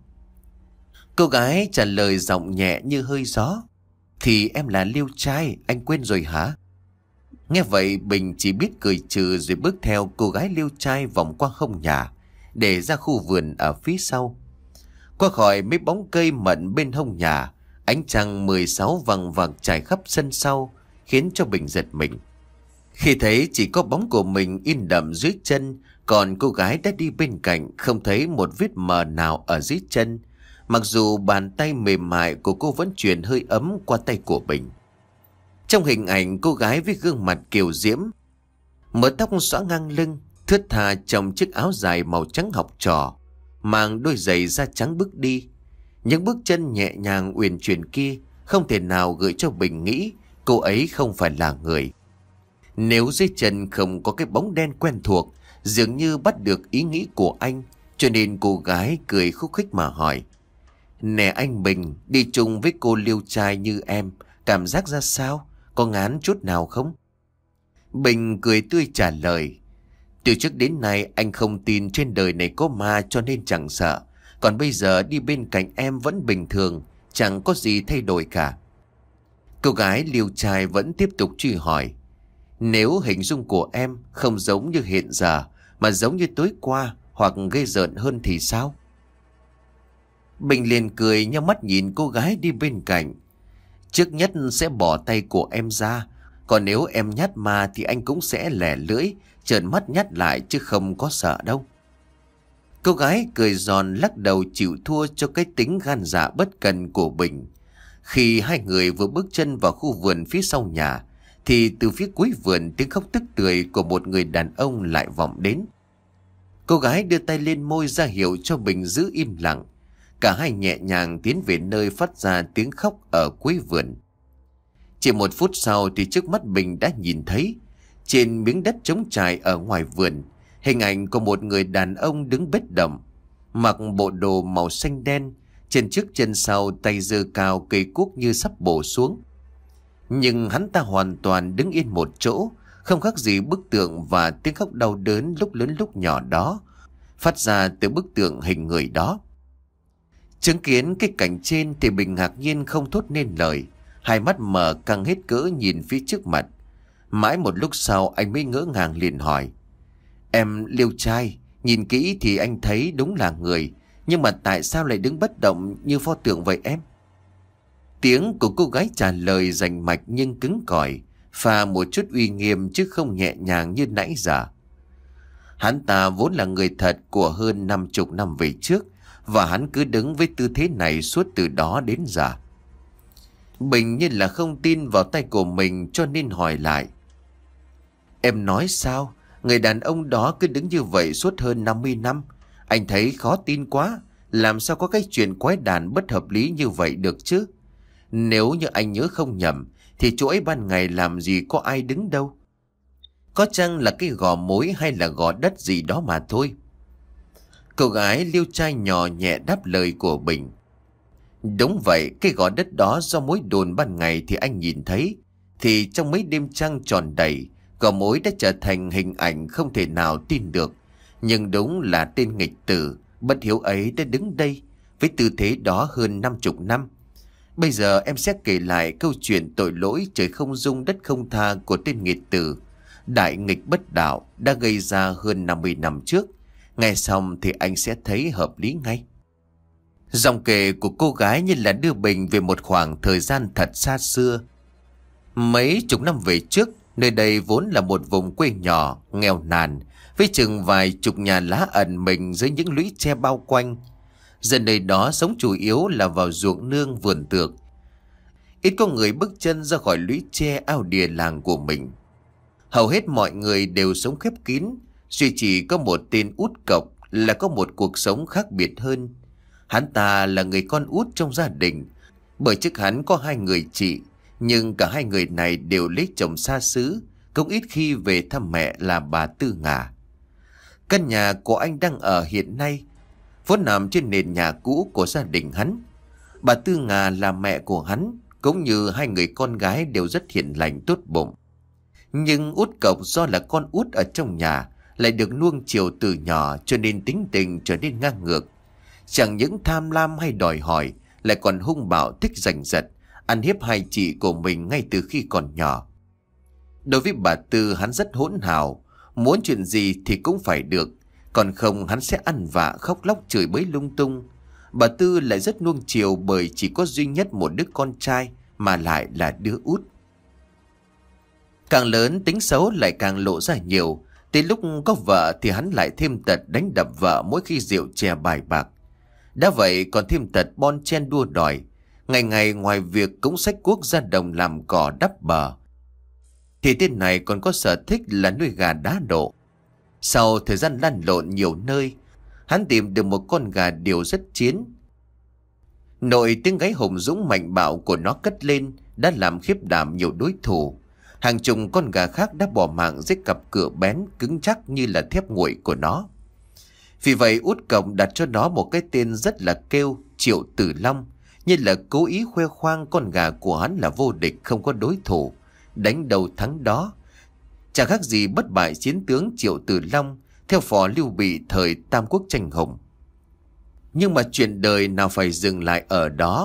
S1: Cô gái trả lời giọng nhẹ như hơi gió. Thì em là liêu trai, anh quên rồi hả? Nghe vậy Bình chỉ biết cười trừ rồi bước theo cô gái liêu trai vòng qua hông nhà để ra khu vườn ở phía sau. Qua khỏi mấy bóng cây mận bên hông nhà, ánh trăng mười sáu vằng vặc trải khắp sân sau khiến cho Bình giật mình. Khi thấy chỉ có bóng của mình in đậm dưới chân, còn cô gái đã đi bên cạnh không thấy một vết mờ nào ở dưới chân, mặc dù bàn tay mềm mại của cô vẫn truyền hơi ấm qua tay của Bình. Trong hình ảnh cô gái với gương mặt kiều diễm, mớ tóc xõa ngang lưng, thướt tha trong chiếc áo dài màu trắng học trò, mang đôi giày da trắng bước đi. Những bước chân nhẹ nhàng uyển chuyển kia không thể nào gợi cho Bình nghĩ cô ấy không phải là người. Nếu dưới chân không có cái bóng đen quen thuộc, dường như bắt được ý nghĩ của anh, cho nên cô gái cười khúc khích mà hỏi. Nè anh Bình, đi chung với cô liêu trai như em, cảm giác ra sao? Có ngán chút nào không? Bình cười tươi trả lời. Từ trước đến nay anh không tin trên đời này có ma cho nên chẳng sợ. Còn bây giờ đi bên cạnh em vẫn bình thường, chẳng có gì thay đổi cả. Cô gái liêu trai vẫn tiếp tục truy hỏi. Nếu hình dung của em không giống như hiện giờ mà giống như tối qua hoặc gây rợn hơn thì sao? Bình liền cười nhắm mắt nhìn cô gái đi bên cạnh. Trước nhất sẽ bỏ tay của em ra, còn nếu em nhát ma thì anh cũng sẽ lẻ lưỡi, trợn mắt nhát lại chứ không có sợ đâu. Cô gái cười giòn lắc đầu chịu thua cho cái tính gan dạ bất cần của Bình. Khi hai người vừa bước chân vào khu vườn phía sau nhà, thì từ phía cuối vườn tiếng khóc tức tưởi của một người đàn ông lại vọng đến. Cô gái đưa tay lên môi ra hiệu cho Bình giữ im lặng. Cả hai nhẹ nhàng tiến về nơi phát ra tiếng khóc ở cuối vườn. Chỉ một phút sau thì trước mắt Bình đã nhìn thấy, trên miếng đất trống trải ở ngoài vườn, hình ảnh của một người đàn ông đứng bất động, mặc bộ đồ màu xanh đen, trên trước chân sau tay giơ cao cây cuốc như sắp bổ xuống. Nhưng hắn ta hoàn toàn đứng yên một chỗ, không khác gì bức tượng, và tiếng khóc đau đớn lúc lớn lúc nhỏ đó phát ra từ bức tượng hình người đó. Chứng kiến cái cảnh trên thì Bình ngạc nhiên không thốt nên lời, hai mắt mở căng hết cỡ nhìn phía trước mặt. Mãi một lúc sau anh mới ngỡ ngàng liền hỏi. Em liêu trai, nhìn kỹ thì anh thấy đúng là người, nhưng mà tại sao lại đứng bất động như pho tượng vậy em? Tiếng của cô gái trả lời rành mạch nhưng cứng cỏi, pha một chút uy nghiêm chứ không nhẹ nhàng như nãy giờ. Hắn ta vốn là người thật của hơn năm chục năm về trước, và hắn cứ đứng với tư thế này suốt từ đó đến giờ. Bình như là không tin vào tay của mình cho nên hỏi lại. Em nói sao? Người đàn ông đó cứ đứng như vậy suốt hơn năm mươi năm. Anh thấy khó tin quá. Làm sao có cái chuyện quái đản bất hợp lý như vậy được chứ? Nếu như anh nhớ không nhầm thì chỗ ấy ban ngày làm gì có ai đứng đâu. Có chăng là cái gò mối hay là gò đất gì đó mà thôi. Cô gái liêu trai nhỏ nhẹ đáp lời của Bình. Đúng vậy, cái gò đất đó do mối đồn ban ngày thì anh nhìn thấy, thì trong mấy đêm trăng tròn đầy, gò mối đã trở thành hình ảnh không thể nào tin được. Nhưng đúng là tên nghịch tử bất hiếu ấy đã đứng đây với tư thế đó hơn năm chục năm. Bây giờ em sẽ kể lại câu chuyện tội lỗi trời không dung đất không tha của tên nghịch tử đại nghịch bất đạo đã gây ra hơn năm mươi năm trước. Nghe xong thì anh sẽ thấy hợp lý ngay. Dòng kể của cô gái như là đưa Bình về một khoảng thời gian thật xa xưa. Mấy chục năm về trước, nơi đây vốn là một vùng quê nhỏ, nghèo nàn, với chừng vài chục nhà lá ẩn mình dưới những lũy tre bao quanh. Dân nơi đó sống chủ yếu là vào ruộng nương vườn tược. Ít có người bước chân ra khỏi lũy tre ao đìa làng của mình. Hầu hết mọi người đều sống khép kín, duy chỉ có một tên út cộc là có một cuộc sống khác biệt hơn. Hắn ta là người con út trong gia đình, bởi trước hắn có hai người chị, nhưng cả hai người này đều lấy chồng xa xứ, không ít khi về thăm mẹ là bà Tư Ngà. Căn nhà của anh đang ở hiện nay vốn nằm trên nền nhà cũ của gia đình hắn. Bà Tư Ngà là mẹ của hắn, cũng như hai người con gái đều rất hiền lành tốt bụng. Nhưng út cộc do là con út ở trong nhà, lại được nuông chiều từ nhỏ cho nên tính tình trở nên ngang ngược. Chẳng những tham lam hay đòi hỏi, lại còn hung bạo thích giành giật, ăn hiếp hai chị của mình ngay từ khi còn nhỏ. Đối với bà Tư hắn rất hỗn hào, muốn chuyện gì thì cũng phải được, còn không hắn sẽ ăn vạ khóc lóc chửi bới lung tung. Bà Tư lại rất nuông chiều bởi chỉ có duy nhất một đứa con trai mà lại là đứa út. Càng lớn tính xấu lại càng lộ ra nhiều. Tới lúc có vợ thì hắn lại thêm tật đánh đập vợ mỗi khi rượu chè bài bạc. Đã vậy còn thêm tật bon chen đua đòi. Ngày ngày ngoài việc cũng xách cuốc ra đồng làm cỏ đắp bờ, thì tên này còn có sở thích là nuôi gà đá độ. Sau thời gian lăn lộn nhiều nơi, hắn tìm được một con gà điều rất chiến. Nội tiếng gáy hùng dũng mạnh bạo của nó cất lên đã làm khiếp đảm nhiều đối thủ. Hàng chục con gà khác đã bỏ mạng dưới cặp cửa bén cứng chắc như là thép nguội của nó. Vì vậy út cộc đặt cho nó một cái tên rất là kêu, Triệu Tử Long, như là cố ý khoe khoang con gà của hắn là vô địch không có đối thủ, đánh đầu thắng đó. Chẳng khác gì bất bại chiến tướng Triệu Tử Long theo phò Lưu Bị thời Tam Quốc tranh hùng. Nhưng mà chuyện đời nào phải dừng lại ở đó.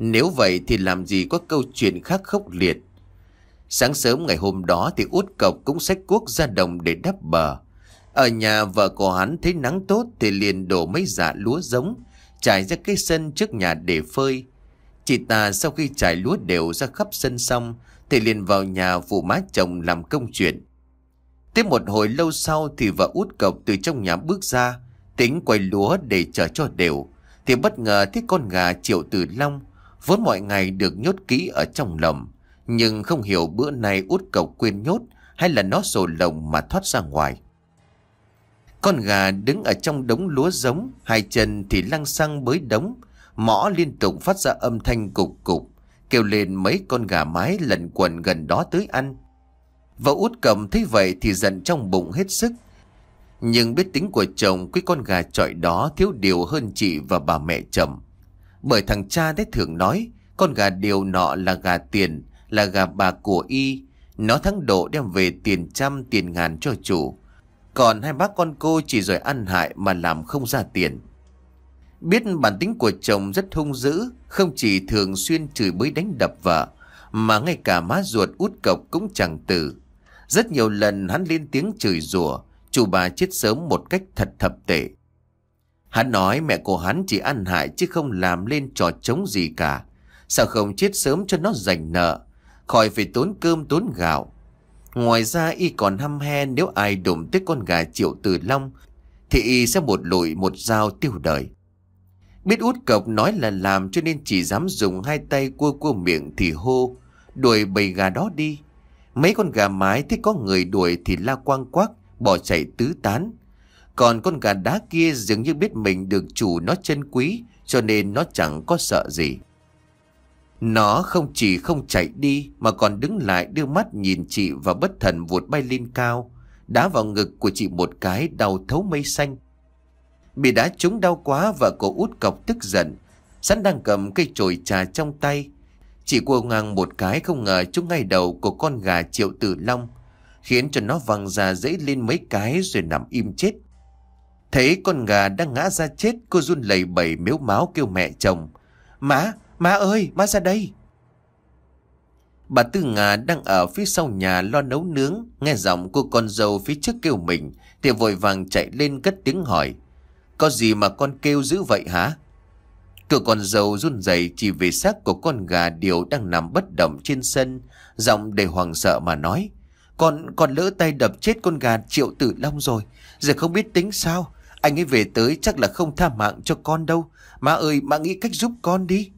S1: Nếu vậy thì làm gì có câu chuyện khác khốc liệt. Sáng sớm ngày hôm đó thì Út Cộc cũng xách cuốc ra đồng để đắp bờ. Ở nhà vợ của hắn thấy nắng tốt thì liền đổ mấy dạ lúa giống trải ra cái sân trước nhà để phơi. Chị ta sau khi trải lúa đều ra khắp sân xong thì liền vào nhà phụ má chồng làm công chuyện. Tiếp một hồi lâu sau thì vợ Út Cộc từ trong nhà bước ra, tính quay lúa để chờ cho đều, thì bất ngờ thấy con gà Triệu Tử Long vốn mọi ngày được nhốt kỹ ở trong lồng, nhưng không hiểu bữa nay Út Cộc quên nhốt hay là nó sổ lồng mà thoát ra ngoài. Con gà đứng ở trong đống lúa giống, hai chân thì lăng xăng bới đống, mõ liên tục phát ra âm thanh cục cục, kêu lên mấy con gà mái lẩn quẩn gần đó tới ăn. Vợ Út Cầm thấy vậy thì giận trong bụng hết sức, nhưng biết tính của chồng, cái con gà chọi đó thiếu điều hơn chị và bà mẹ chồng. Bởi thằng cha đấy thường nói, con gà điều nọ là gà tiền, là gà bà của y, nó thắng độ đem về tiền trăm tiền ngàn cho chủ. Còn hai bác con cô chỉ giỏi ăn hại mà làm không ra tiền. Biết bản tính của chồng rất hung dữ, không chỉ thường xuyên chửi bới đánh đập vợ, mà ngay cả má ruột Út Cộc cũng chẳng từ. Rất nhiều lần hắn lên tiếng chửi rủa chủ bà chết sớm một cách thật thập tệ. Hắn nói mẹ của hắn chỉ ăn hại chứ không làm lên trò trống gì cả. Sao không chết sớm cho nó dành nợ, khỏi phải tốn cơm tốn gạo. Ngoài ra y còn hăm he nếu ai đụng tới con gà Triệu Tử Long thì y sẽ một lụi một dao tiêu đời. Biết Út Cộc nói là làm cho nên chỉ dám dùng hai tay cua cua miệng thì hô đuổi bầy gà đó đi. Mấy con gà mái thấy có người đuổi thì la quang quác bỏ chạy tứ tán. Còn con gà đá kia dường như biết mình được chủ nó trân quý, cho nên nó chẳng có sợ gì. Nó không chỉ không chạy đi mà còn đứng lại đưa mắt nhìn chị và bất thần vụt bay lên cao, đá vào ngực của chị một cái đau thấu mây xanh. Bị đá trúng đau quá, vợ của Út Cộc tức giận, sẵn đang cầm cây chổi trà trong tay, chỉ cua ngang một cái không ngờ trúng ngay đầu của con gà Triệu Tử Long, khiến cho nó văng ra dãy lên mấy cái rồi nằm im chết. Thấy con gà đang ngã ra chết, cô run lẩy bẩy mếu máo kêu mẹ chồng: Má, má ơi, má ra đây. Bà Tư Ngà đang ở phía sau nhà lo nấu nướng, nghe giọng cô con dâu phía trước kêu mình thì vội vàng chạy lên cất tiếng hỏi: Có gì mà con kêu dữ vậy hả? Cô con dâu run rẩy chỉ về xác của con gà điều đang nằm bất động trên sân, giọng đầy hoảng sợ mà nói: Con, con lỡ tay đập chết con gà Triệu Tử Long rồi, giờ không biết tính sao. Anh ấy về tới chắc là không tha mạng cho con đâu. Má ơi, má nghĩ cách giúp con đi.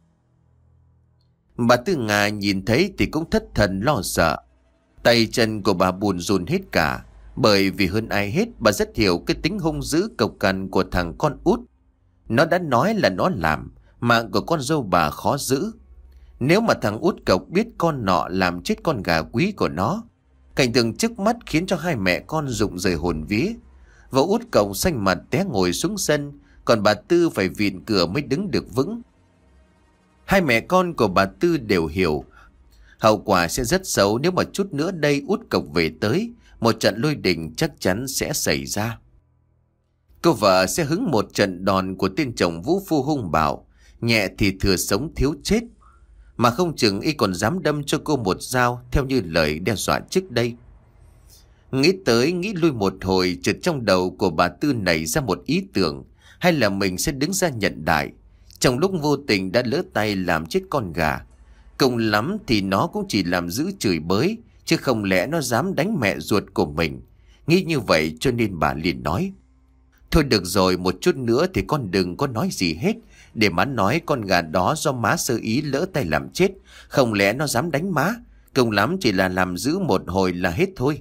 S1: Bà Tư Ngà nhìn thấy thì cũng thất thần lo sợ. Tay chân của bà buồn rùn hết cả, bởi vì hơn ai hết bà rất hiểu cái tính hung dữ cộc cằn của thằng con út. Nó đã nói là nó làm, mạng của con dâu bà khó giữ. Nếu mà thằng Út Cộc biết con nọ làm chết con gà quý của nó, cảnh tượng trước mắt khiến cho hai mẹ con rụng rời hồn vía. Và Út Cộc xanh mặt té ngồi xuống sân, còn bà Tư phải vịn cửa mới đứng được vững. Hai mẹ con của bà Tư đều hiểu hậu quả sẽ rất xấu nếu mà chút nữa đây Út Cộc về tới, một trận lôi đình chắc chắn sẽ xảy ra. Cô vợ sẽ hứng một trận đòn của tên chồng vũ phu hung bạo, nhẹ thì thừa sống thiếu chết, mà không chừng y còn dám đâm cho cô một dao theo như lời đe dọa trước đây. Nghĩ tới nghĩ lui một hồi, chợt trong đầu của bà Tư nảy ra một ý tưởng, hay là mình sẽ đứng ra nhận đại. Trong lúc vô tình đã lỡ tay làm chết con gà, cùng lắm thì nó cũng chỉ làm giữ chửi bới, chứ không lẽ nó dám đánh mẹ ruột của mình. Nghĩ như vậy cho nên bà liền nói: Thôi được rồi, một chút nữa thì con đừng có nói gì hết, để má nói con gà đó do má sơ ý lỡ tay làm chết, không lẽ nó dám đánh má, cùng lắm chỉ là làm giữ một hồi là hết thôi.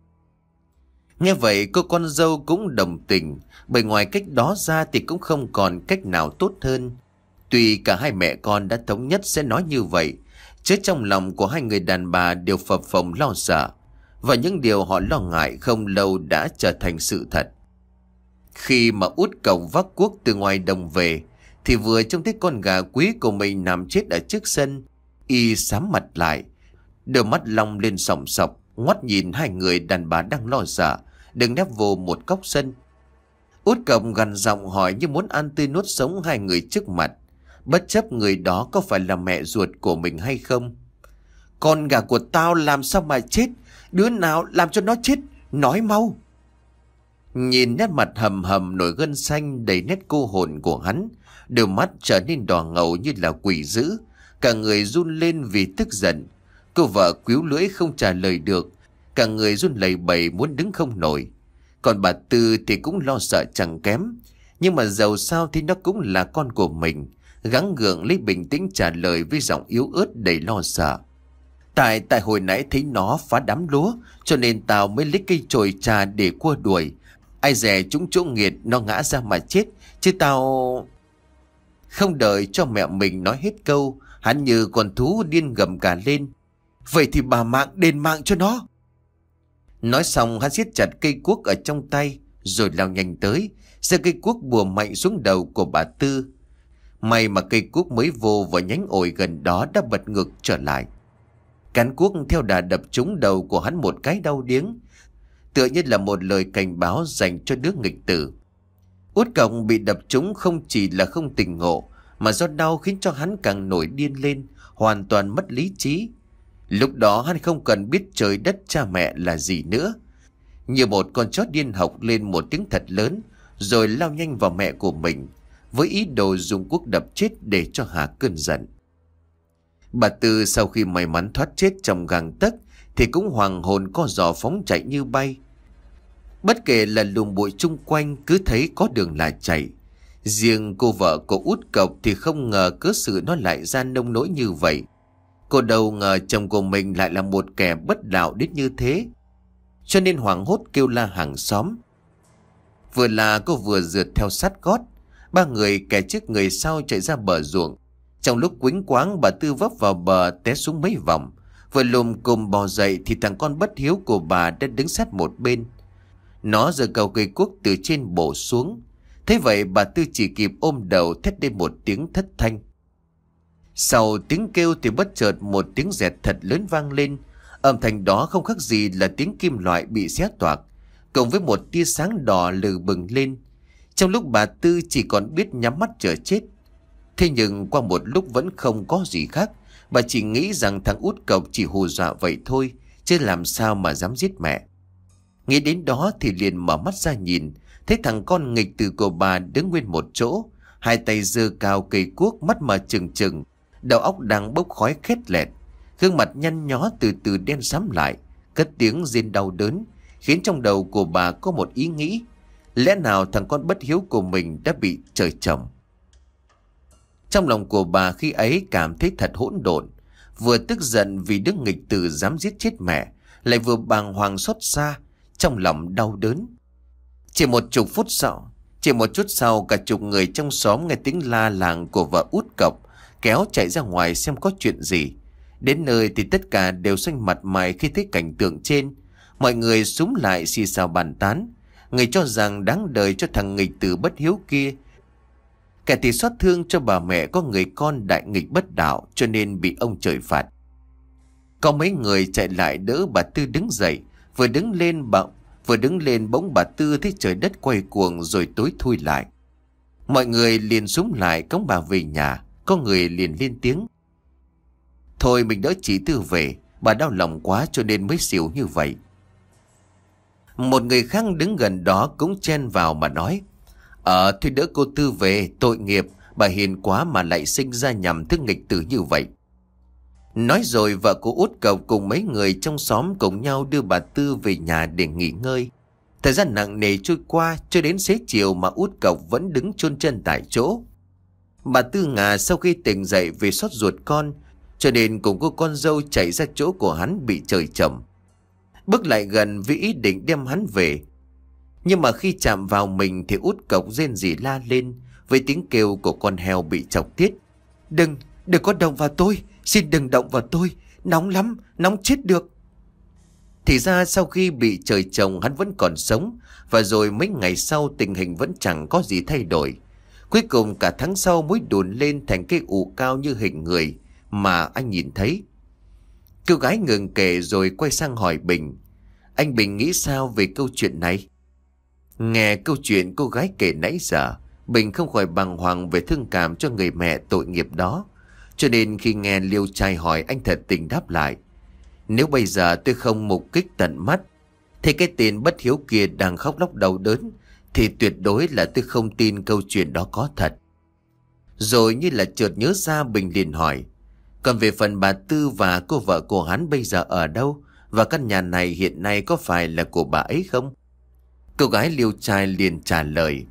S1: Nghe vậy cô con dâu cũng đồng tình, bởi ngoài cách đó ra thì cũng không còn cách nào tốt hơn. Tuy cả hai mẹ con đã thống nhất sẽ nói như vậy, chứ trong lòng của hai người đàn bà đều phập phồng lo sợ, và những điều họ lo ngại không lâu đã trở thành sự thật. Khi mà Út Cộc vác cuốc từ ngoài đồng về, thì vừa trông thấy con gà quý của mình nằm chết ở trước sân, y sám mặt lại, đôi mắt long lên sòng sọc, ngoắt nhìn hai người đàn bà đang lo sợ đừng nép vô một góc sân. Út Cộc gằn giọng hỏi như muốn ăn tươi nuốt sống hai người trước mặt. bất chấp người đó có phải là mẹ ruột của mình hay không. Con gà của tao làm sao mà chết? Đứa nào làm cho nó chết? Nói mau. Nhìn nét mặt hầm hầm nổi gân xanh đầy nét cô hồn của hắn, đôi mắt trở nên đỏ ngầu như là quỷ dữ, cả người run lên vì tức giận. Cô vợ quýu lưỡi không trả lời được, cả người run lẩy bẩy muốn đứng không nổi. Còn bà Tư thì cũng lo sợ chẳng kém, nhưng mà dầu sao thì nó cũng là con của mình, gắng gượng lấy bình tĩnh trả lời với giọng yếu ớt đầy lo sợ. Tại tại hồi nãy thấy nó phá đám lúa, cho nên tao mới lấy cây chổi trà để cua đuổi. Ai dè chúng chỗ nghiệt nó ngã ra mà chết, chứ tao... Không đợi cho mẹ mình nói hết câu, hắn như con thú điên gầm cả lên. Vậy thì bà mạng đền mạng cho nó. Nói xong hắn siết chặt cây cuốc ở trong tay, rồi lao nhanh tới, giơ cây cuốc bùa mạnh xuống đầu của bà Tư. May mà cây cuốc mới vô vào nhánh ổi gần đó đã bật ngược trở lại. Cán cuốc theo đà đập trúng đầu của hắn một cái đau điếng, tựa như là một lời cảnh báo dành cho đứa nghịch tử. Út Cọc bị đập trúng không chỉ là không tỉnh ngộ, mà do đau khiến cho hắn càng nổi điên lên, hoàn toàn mất lý trí. Lúc đó hắn không cần biết trời đất cha mẹ là gì nữa. Như một con chó điên học lên một tiếng thật lớn, rồi lao nhanh vào mẹ của mình, với ý đồ dùng cuốc đập chết để cho hạ cơn giận. Bà Tư sau khi may mắn thoát chết trong gang tấc thì cũng hoàng hồn co giò phóng chạy như bay. Bất kể là lùm bụi chung quanh cứ thấy có đường là chạy. Riêng cô vợ của Út Cọc thì không ngờ cớ sự nó lại ra nông nỗi như vậy. Cô đâu ngờ chồng của mình lại là một kẻ bất đạo đến như thế, cho nên hoảng hốt kêu la hàng xóm. Vừa là cô vừa rượt theo sát gót, ba người kẻ trước người sau chạy ra bờ ruộng. Trong lúc quýnh quáng, bà Tư vấp vào bờ té xuống mấy vòng, vừa lùm cùm bò dậy thì thằng con bất hiếu của bà đã đứng sát một bên. Nó giơ cầu cây cuốc từ trên bổ xuống. Thế vậy bà Tư chỉ kịp ôm đầu thét lên một tiếng thất thanh. Sau tiếng kêu thì bất chợt một tiếng rẹt thật lớn vang lên. Âm thanh đó không khác gì là tiếng kim loại bị xé toạc, cộng với một tia sáng đỏ lừ bừng lên. Trong lúc bà Tư chỉ còn biết nhắm mắt chờ chết. Thế nhưng qua một lúc vẫn không có gì khác. Bà chỉ nghĩ rằng thằng Út Cọc chỉ hù dọa vậy thôi, chứ làm sao mà dám giết mẹ. Nghĩ đến đó thì liền mở mắt ra nhìn, thấy thằng con nghịch tử của bà đứng nguyên một chỗ, hai tay giơ cao cây cuốc, mắt mở trừng trừng, đầu óc đang bốc khói khét lẹt, gương mặt nhăn nhó từ từ đen xám lại, cất tiếng rên đau đớn, khiến trong đầu của bà có một ý nghĩ: lẽ nào thằng con bất hiếu của mình đã bị trời trồng? Trong lòng của bà khi ấy cảm thấy thật hỗn độn, vừa tức giận vì đứa nghịch tử dám giết chết mẹ, lại vừa bàng hoàng xót xa, trong lòng đau đớn. Chỉ một chục phút sau, chỉ một chút sau, cả chục người trong xóm nghe tiếng la làng của vợ Út Cọc, kéo chạy ra ngoài xem có chuyện gì. Đến nơi thì tất cả đều xanh mặt mày khi thấy cảnh tượng trên. Mọi người xúm lại xì xào bàn tán, người cho rằng đáng đời cho thằng nghịch tử bất hiếu kia, kẻ thì xót thương cho bà mẹ có người con đại nghịch bất đạo, cho nên bị ông trời phạt. Có mấy người chạy lại đỡ bà Tư đứng dậy, vừa đứng lên bà vừa đứng lên bỗng bà Tư thấy trời đất quay cuồng rồi tối thui lại. Mọi người liền xúm lại cõng bà về nhà. Có người liền lên tiếng: thôi mình đỡ chị Tư về, bà đau lòng quá cho nên mới xỉu như vậy. Một người khác đứng gần đó cũng chen vào mà nói: Ờ thôi đỡ cô Tư về, tội nghiệp, bà hiền quá mà lại sinh ra nhằm thứ nghịch tử như vậy. Nói rồi vợ của Út Cọc cùng mấy người trong xóm cùng nhau đưa bà Tư về nhà để nghỉ ngơi. Thời gian nặng nề trôi qua, cho đến xế chiều mà Út Cọc vẫn đứng chôn chân tại chỗ. Bà Tư ngà sau khi tỉnh dậy vì xót ruột con, cho nên cùng cô con dâu chạy ra chỗ của hắn bị trời trầm, bước lại gần với ý định đem hắn về. Nhưng mà khi chạm vào mình thì Út Cọc rên rỉ la lên với tiếng kêu của con heo bị chọc tiết: Đừng, đừng có động vào tôi, xin đừng động vào tôi, nóng lắm, nóng chết được. Thì ra sau khi bị trời trồng hắn vẫn còn sống, và rồi mấy ngày sau tình hình vẫn chẳng có gì thay đổi. Cuối cùng cả tháng sau mới đùn lên thành cái ụ cao như hình người mà anh nhìn thấy. Cô gái ngừng kể rồi quay sang hỏi Bình: Anh Bình nghĩ sao về câu chuyện này? Nghe câu chuyện cô gái kể nãy giờ, Bình không khỏi bàng hoàng về thương cảm cho người mẹ tội nghiệp đó. Cho nên khi nghe Liêu trai hỏi, anh thật tình đáp lại: nếu bây giờ tôi không mục kích tận mắt thì cái tên bất hiếu kia đang khóc lóc đau đớn, thì tuyệt đối là tôi không tin câu chuyện đó có thật. Rồi như là chợt nhớ ra, Bình liền hỏi: còn về phần bà Tư và cô vợ của hắn bây giờ ở đâu? Và căn nhà này hiện nay có phải là của bà ấy không? Cô gái Liêu trai liền trả lời: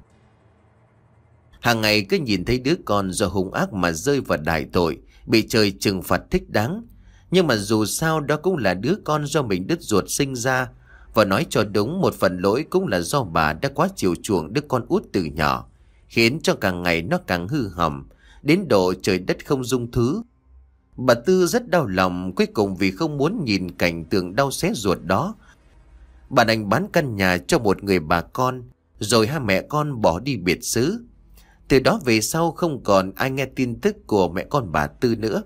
S1: hàng ngày cứ nhìn thấy đứa con do hung ác mà rơi vào đại tội, bị trời trừng phạt thích đáng. Nhưng mà dù sao đó cũng là đứa con do mình đứt ruột sinh ra. Và nói cho đúng, một phần lỗi cũng là do bà đã quá chiều chuộng đứa con út từ nhỏ, khiến cho càng ngày nó càng hư hỏng, đến độ trời đất không dung thứ. Bà Tư rất đau lòng, cuối cùng vì không muốn nhìn cảnh tượng đau xé ruột đó, bà đành bán căn nhà cho một người bà con, rồi hai mẹ con bỏ đi biệt xứ. Từ đó về sau không còn ai nghe tin tức của mẹ con bà Tư nữa.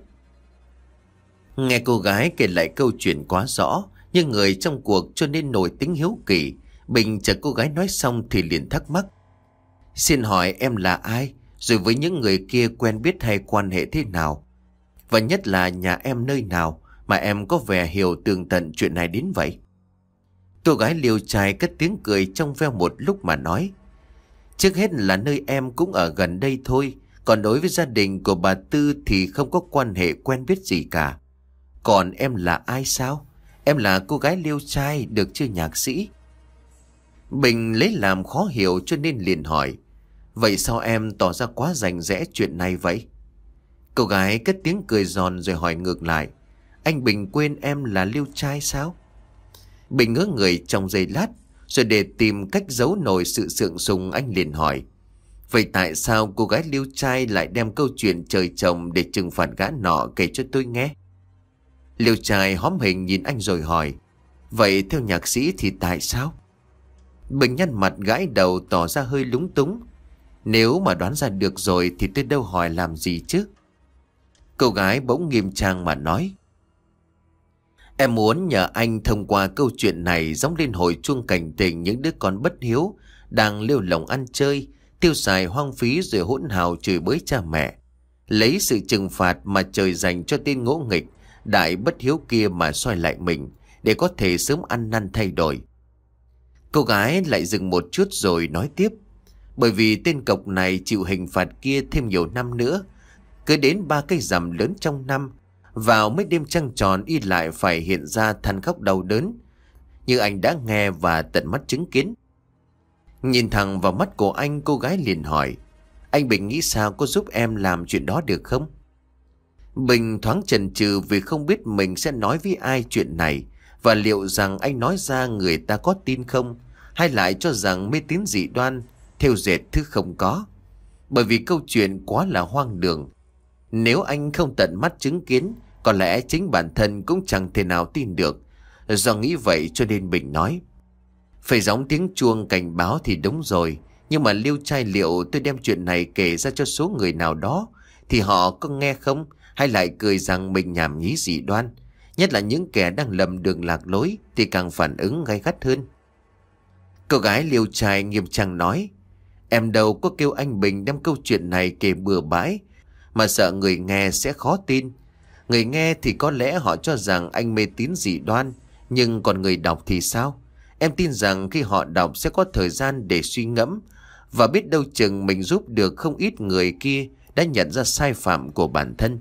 S1: Nghe cô gái kể lại câu chuyện quá rõ, nhưng người trong cuộc cho nên nổi tính hiếu kỳ. Bình chờ cô gái nói xong thì liền thắc mắc: xin hỏi em là ai? Rồi với những người kia quen biết hay quan hệ thế nào? Và nhất là nhà em nơi nào mà em có vẻ hiểu tường tận chuyện này đến vậy? Cô gái Liêu trai cất tiếng cười trong veo một lúc mà nói: trước hết là nơi em cũng ở gần đây thôi. Còn đối với gia đình của bà Tư thì không có quan hệ quen biết gì cả. Còn em là ai sao? Em là cô gái Liêu trai, được chưa nhạc sĩ? Bình lấy làm khó hiểu cho nên liền hỏi: vậy sao em tỏ ra quá rành rẽ chuyện này vậy? Cô gái cất tiếng cười giòn rồi hỏi ngược lại: anh Bình quên em là Liêu trai sao? Bình ngỡ người trong giây lát, rồi để tìm cách giấu nổi sự sượng sùng, anh liền hỏi: vậy tại sao cô gái Liêu trai lại đem câu chuyện trời chồng để trừng phạt gã nọ kể cho tôi nghe? Liêu trai hóm hình nhìn anh rồi hỏi: vậy theo nhạc sĩ thì tại sao? Bình nhăn mặt gãi đầu tỏ ra hơi lúng túng: nếu mà đoán ra được rồi thì tôi đâu hỏi làm gì chứ. Cô gái bỗng nghiêm trang mà nói: em muốn nhờ anh thông qua câu chuyện này gióng lên hồi chuông cảnh tỉnh những đứa con bất hiếu đang lêu lổng ăn chơi, tiêu xài hoang phí rồi hỗn hào chửi bới cha mẹ, lấy sự trừng phạt mà trời dành cho tên ngỗ nghịch đại bất hiếu kia mà soi lại mình, để có thể sớm ăn năn thay đổi. Cô gái lại dừng một chút rồi nói tiếp: bởi vì tên cộc này chịu hình phạt kia thêm nhiều năm nữa, cứ đến ba cái rằm lớn trong năm, vào mấy đêm trăng tròn y lại phải hiện ra than khóc đau đớn, như anh đã nghe và tận mắt chứng kiến. Nhìn thẳng vào mắt của anh, cô gái liền hỏi: anh Bình nghĩ sao, có giúp em làm chuyện đó được không? Bình thoáng chần chừ vì không biết mình sẽ nói với ai chuyện này, và liệu rằng anh nói ra người ta có tin không, hay lại cho rằng mê tín dị đoan, thêu dệt thứ không có. Bởi vì câu chuyện quá là hoang đường. Nếu anh không tận mắt chứng kiến, có lẽ chính bản thân cũng chẳng thể nào tin được. Do nghĩ vậy cho nên Bình nói: phải gióng tiếng chuông cảnh báo thì đúng rồi, nhưng mà Liêu trai, liệu tôi đem chuyện này kể ra cho số người nào đó thì họ có nghe không, hay lại cười rằng mình nhảm nhí dị đoan? Nhất là những kẻ đang lầm đường lạc lối thì càng phản ứng gay gắt hơn. Cô gái Liêu trai nghiêm trang nói: em đâu có kêu anh Bình đem câu chuyện này kể bừa bãi, mà sợ người nghe sẽ khó tin. Người nghe thì có lẽ họ cho rằng anh mê tín dị đoan, nhưng còn người đọc thì sao? Em tin rằng khi họ đọc sẽ có thời gian để suy ngẫm, và biết đâu chừng mình giúp được không ít người kia đã nhận ra sai phạm của bản thân.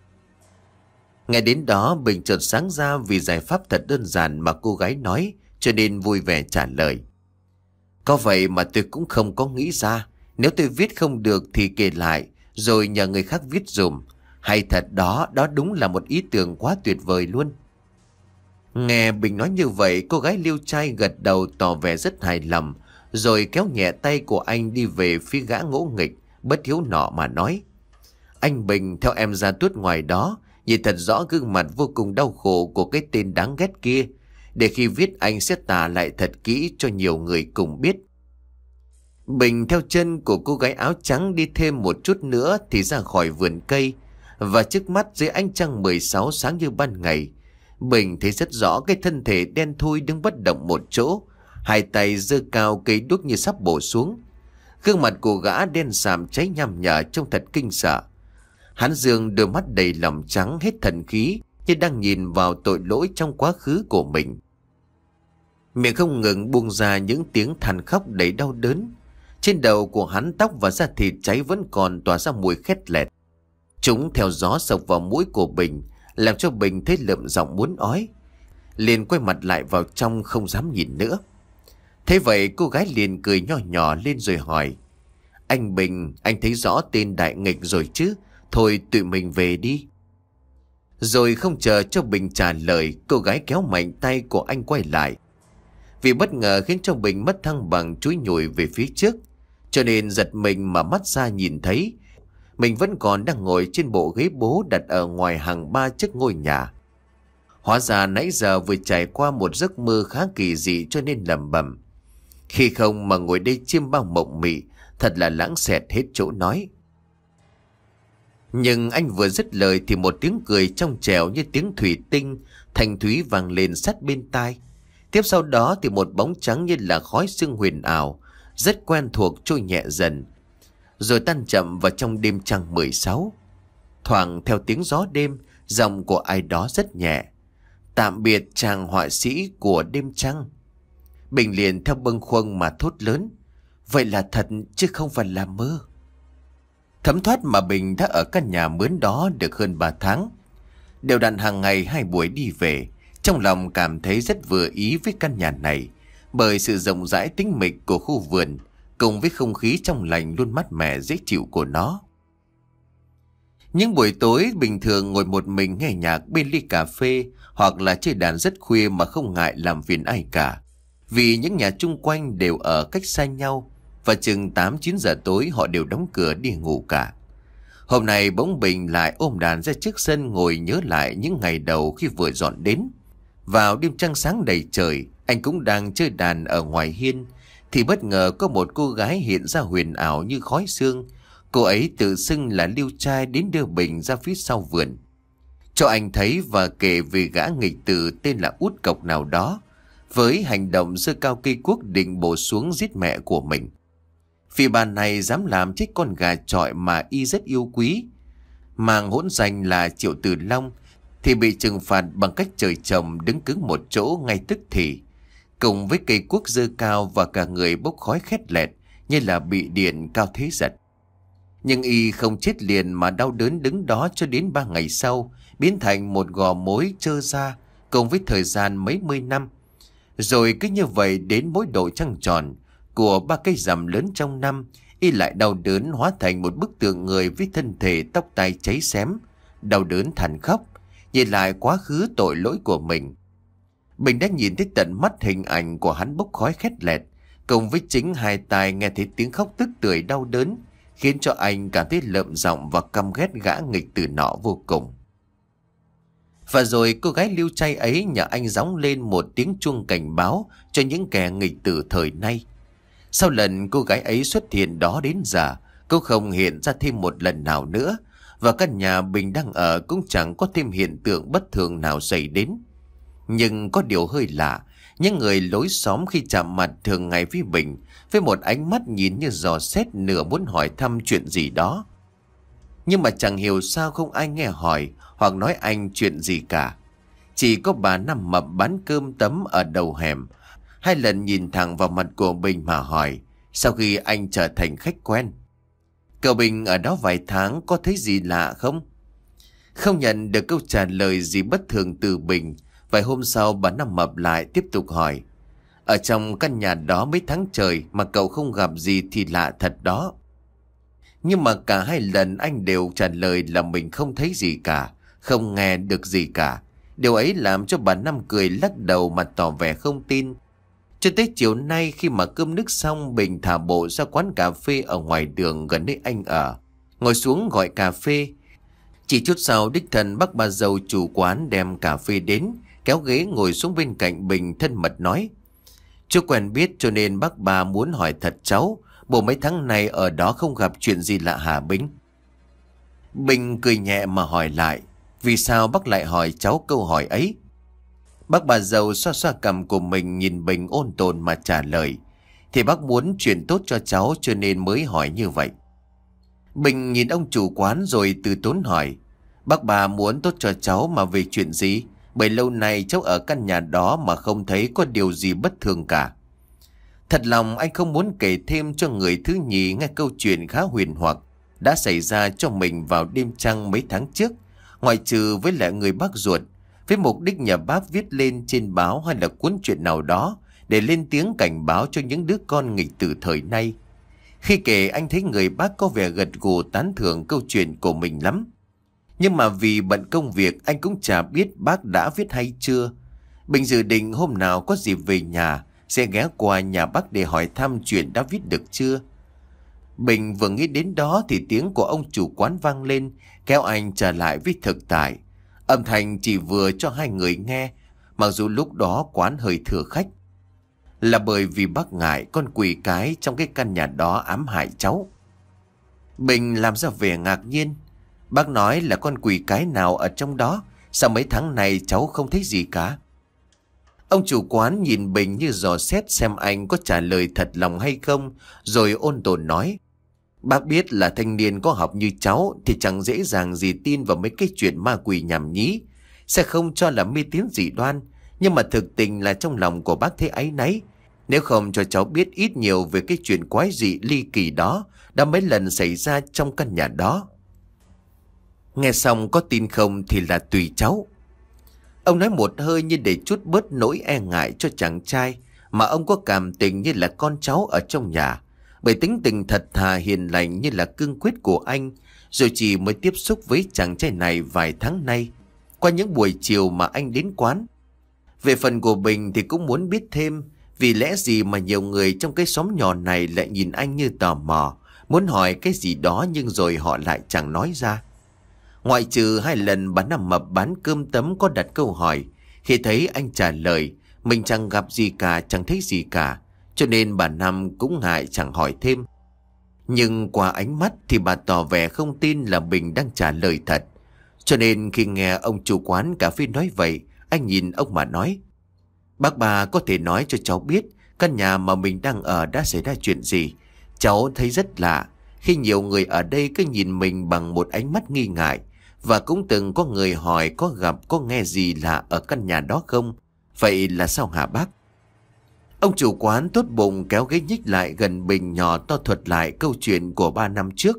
S1: Nghe đến đó, Bình chợt sáng ra vì giải pháp thật đơn giản mà cô gái nói, cho nên vui vẻ trả lời: có vậy mà tôi cũng không có nghĩ ra. Nếu tôi viết không được thì kể lại, rồi nhờ người khác viết dùm. Hay thật đó, đó đúng là một ý tưởng quá tuyệt vời luôn. Nghe Bình nói như vậy, cô gái Liêu trai gật đầu tỏ vẻ rất hài lòng, rồi kéo nhẹ tay của anh đi về phía gã ngỗ nghịch bất hiếu nọ mà nói: anh Bình, theo em ra tuốt ngoài đó, nhìn thật rõ gương mặt vô cùng đau khổ của cái tên đáng ghét kia, để khi viết anh sẽ tả lại thật kỹ cho nhiều người cùng biết. Bình theo chân của cô gái áo trắng đi thêm một chút nữa thì ra khỏi vườn cây, và trước mắt dưới ánh trăng mười sáu sáng như ban ngày, Bình thấy rất rõ cái thân thể đen thui đứng bất động một chỗ, hai tay giơ cao cây đuốc như sắp bổ xuống. Gương mặt của gã đen sạm cháy nham nhở trông thật kinh sợ. Hắn dương đôi mắt đầy lòng trắng hết thần khí, như đang nhìn vào tội lỗi trong quá khứ của mình. Miệng không ngừng buông ra những tiếng than khóc đầy đau đớn. Trên đầu của hắn, tóc và da thịt cháy vẫn còn tỏa ra mùi khét lẹt. Chúng theo gió sộc vào mũi của Bình, làm cho Bình thấy lợm giọng muốn ói. Liền quay mặt lại vào trong không dám nhìn nữa. Thế vậy cô gái liền cười nho nhỏ lên rồi hỏi: Anh Bình, anh thấy rõ tên đại nghịch rồi chứ? Thôi tụi mình về đi. Rồi không chờ cho Bình trả lời, cô gái kéo mạnh tay của anh quay lại. Vì bất ngờ khiến cho Bình mất thăng bằng, chúi nhủi về phía trước, cho nên giật mình mà mắt ra nhìn thấy mình vẫn còn đang ngồi trên bộ ghế bố đặt ở ngoài hàng ba trước ngôi nhà. Hóa ra nãy giờ vừa trải qua một giấc mơ khá kỳ dị, cho nên lẩm bẩm: Khi không mà ngồi đây chiêm bao mộng mị, thật là lãng xẹt hết chỗ nói. Nhưng anh vừa dứt lời thì một tiếng cười trong trẻo như tiếng thủy tinh thanh thúy vang lên sát bên tai. Tiếp sau đó thì một bóng trắng như là khói sương huyền ảo, rất quen thuộc trôi nhẹ dần, rồi tan chậm vào trong đêm trăng mười sáu. Thoảng theo tiếng gió đêm, giọng của ai đó rất nhẹ: Tạm biệt chàng họa sĩ của đêm trăng. Bình liền theo bâng khuâng mà thốt lớn: Vậy là thật chứ không phải là mơ. Thấm thoát mà Bình đã ở căn nhà mướn đó được hơn ba tháng. Đều đặn hàng ngày hai buổi đi về, trong lòng cảm thấy rất vừa ý với căn nhà này, bởi sự rộng rãi tĩnh mịch của khu vườn cùng với không khí trong lành luôn mát mẻ dễ chịu của nó. Những buổi tối bình thường ngồi một mình nghe nhạc bên ly cà phê hoặc là chơi đàn rất khuya mà không ngại làm phiền ai cả, vì những nhà chung quanh đều ở cách xa nhau và chừng tám chín giờ tối họ đều đóng cửa đi ngủ cả. Hôm nay bỗng Bình lại ôm đàn ra trước sân ngồi nhớ lại những ngày đầu khi vừa dọn đến. Vào đêm trăng sáng đầy trời, anh cũng đang chơi đàn ở ngoài hiên thì bất ngờ có một cô gái hiện ra huyền ảo như khói sương. Cô ấy tự xưng là liêu trai đến đưa Bình ra phía sau vườn, cho anh thấy và kể về gã nghịch tử tên là Út Cộc nào đó, với hành động giơ cao cây cuốc định bổ xuống giết mẹ của mình. Vì bà này dám làm chết con gà chọi mà y rất yêu quý, mang hỗn danh là Triệu Tử Long, thì bị trừng phạt bằng cách trời trồng đứng cứng một chỗ ngay tức thì, cùng với cây cuốc giơ cao và cả người bốc khói khét lẹt như là bị điện cao thế giật. Nhưng y không chết liền mà đau đớn đứng đó cho đến ba ngày sau, biến thành một gò mối trơ ra cùng với thời gian mấy mươi năm. Rồi cứ như vậy đến mỗi độ trăng tròn của ba cây rằm lớn trong năm, y lại đau đớn hóa thành một bức tượng người với thân thể tóc tai cháy xém, đau đớn than khóc, nhìn lại quá khứ tội lỗi của mình. Bình đã nhìn thấy tận mắt hình ảnh của hắn bốc khói khét lẹt, cùng với chính hai tai nghe thấy tiếng khóc tức tưởi đau đớn, khiến cho anh cảm thấy lợm giọng và căm ghét gã nghịch tử nọ vô cùng. Và rồi cô gái liêu trai ấy nhờ anh gióng lên một tiếng chuông cảnh báo cho những kẻ nghịch tử thời nay. Sau lần cô gái ấy xuất hiện đó đến giờ, cô không hiện ra thêm một lần nào nữa, và căn nhà Bình đang ở cũng chẳng có thêm hiện tượng bất thường nào xảy đến. Nhưng có điều hơi lạ, những người lối xóm khi chạm mặt thường ngày với Bình với một ánh mắt nhìn như dò xét, nửa muốn hỏi thăm chuyện gì đó. Nhưng mà chẳng hiểu sao không ai nghe hỏi hoặc nói anh chuyện gì cả. Chỉ có bà Năm Mập bán cơm tấm ở đầu hẻm hai lần nhìn thẳng vào mặt của Bình mà hỏi sau khi anh trở thành khách quen: Cậu Bình ở đó vài tháng có thấy gì lạ không? Không nhận được câu trả lời gì bất thường từ Bình, vài hôm sau bà Năm Mập lại tiếp tục hỏi: Ở trong căn nhà đó mấy tháng trời mà cậu không gặp gì thì lạ thật đó. Nhưng mà cả hai lần anh đều trả lời là mình không thấy gì cả, không nghe được gì cả. Điều ấy làm cho bà Năm cười lắc đầu mà tỏ vẻ không tin. Cho tới chiều nay khi mà cơm nước xong, Bình thả bộ ra quán cà phê ở ngoài đường gần nơi anh ở, ngồi xuống gọi cà phê. Chỉ chút sau đích thân bác bà dâu chủ quán đem cà phê đến, kéo ghế ngồi xuống bên cạnh Bình thân mật nói: Chú quen biết cho nên bác bà muốn hỏi thật cháu, bộ mấy tháng này ở đó không gặp chuyện gì lạ hả Bình? Bình cười nhẹ mà hỏi lại: Vì sao bác lại hỏi cháu câu hỏi ấy? Bác bà dâu xoa xoa cằm của mình nhìn Bình ôn tồn mà trả lời: thì bác muốn chuyện tốt cho cháu cho nên mới hỏi như vậy. Bình nhìn ông chủ quán rồi từ tốn hỏi: Bác bà muốn tốt cho cháu mà về chuyện gì? Bởi lâu nay cháu ở căn nhà đó mà không thấy có điều gì bất thường cả. Thật lòng anh không muốn kể thêm cho người thứ nhì nghe câu chuyện khá huyền hoặc đã xảy ra cho mình vào đêm trăng mấy tháng trước, ngoại trừ với lại người bác ruột, với mục đích nhờ bác viết lên trên báo hay là cuốn truyện nào đó để lên tiếng cảnh báo cho những đứa con nghịch tử thời nay. Khi kể anh thấy người bác có vẻ gật gù tán thưởng câu chuyện của mình lắm. Nhưng mà vì bận công việc anh cũng chả biết bác đã viết hay chưa. Bình dự định hôm nào có dịp về nhà sẽ ghé qua nhà bác để hỏi thăm chuyện đã viết được chưa. Bình vừa nghĩ đến đó thì tiếng của ông chủ quán vang lên, kéo anh trở lại với thực tại. Âm thanh chỉ vừa cho hai người nghe, mặc dù lúc đó quán hơi thừa khách. Là bởi vì bác ngại con quỷ cái trong cái căn nhà đó ám hại cháu. Bình làm ra vẻ ngạc nhiên. Bác nói là con quỷ cái nào ở trong đó? Sao mấy tháng này cháu không thấy gì cả? Ông chủ quán nhìn Bình như dò xét xem anh có trả lời thật lòng hay không, rồi ôn tồn nói: Bác biết là thanh niên có học như cháu thì chẳng dễ dàng gì tin vào mấy cái chuyện ma quỷ nhảm nhí, sẽ không cho là mê tín dị đoan. Nhưng mà thực tình là trong lòng của bác thấy áy náy, nếu không cho cháu biết ít nhiều về cái chuyện quái dị ly kỳ đó đã mấy lần xảy ra trong căn nhà đó. Nghe xong có tin không thì là tùy cháu. Ông nói một hơi như để trút bớt nỗi e ngại cho chàng trai mà ông có cảm tình như là con cháu ở trong nhà. Bởi tính tình thật thà hiền lành như là cương quyết của anh, rồi chỉ mới tiếp xúc với chàng trai này vài tháng nay, qua những buổi chiều mà anh đến quán. Về phần của Bình thì cũng muốn biết thêm, vì lẽ gì mà nhiều người trong cái xóm nhỏ này lại nhìn anh như tò mò, muốn hỏi cái gì đó nhưng rồi họ lại chẳng nói ra. Ngoại trừ hai lần bà Năm Mập bán cơm tấm có đặt câu hỏi, khi thấy anh trả lời mình chẳng gặp gì cả, chẳng thấy gì cả, cho nên bà Năm cũng ngại chẳng hỏi thêm. Nhưng qua ánh mắt thì bà tỏ vẻ không tin là Bình đang trả lời thật. Cho nên khi nghe ông chủ quán cà phê nói vậy, anh nhìn ông mà nói: Bác bà có thể nói cho cháu biết căn nhà mà mình đang ở đã xảy ra chuyện gì? Cháu thấy rất lạ khi nhiều người ở đây cứ nhìn mình bằng một ánh mắt nghi ngại, và cũng từng có người hỏi có gặp có nghe gì lạ ở căn nhà đó không? Vậy là sao hả bác? Ông chủ quán tốt bụng kéo ghế nhích lại gần Bình, nhỏ to thuật lại câu chuyện của ba năm trước.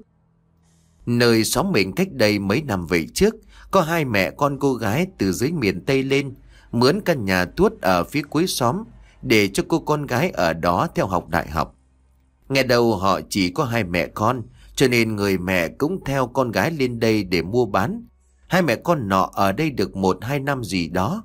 S1: Nơi xóm mình cách đây mấy năm về trước, có hai mẹ con cô gái từ dưới miền Tây lên, mướn căn nhà tuốt ở phía cuối xóm để cho cô con gái ở đó theo học đại học. Nghe đầu họ chỉ có hai mẹ con, cho nên người mẹ cũng theo con gái lên đây để mua bán. Hai mẹ con nọ ở đây được một hai năm gì đó,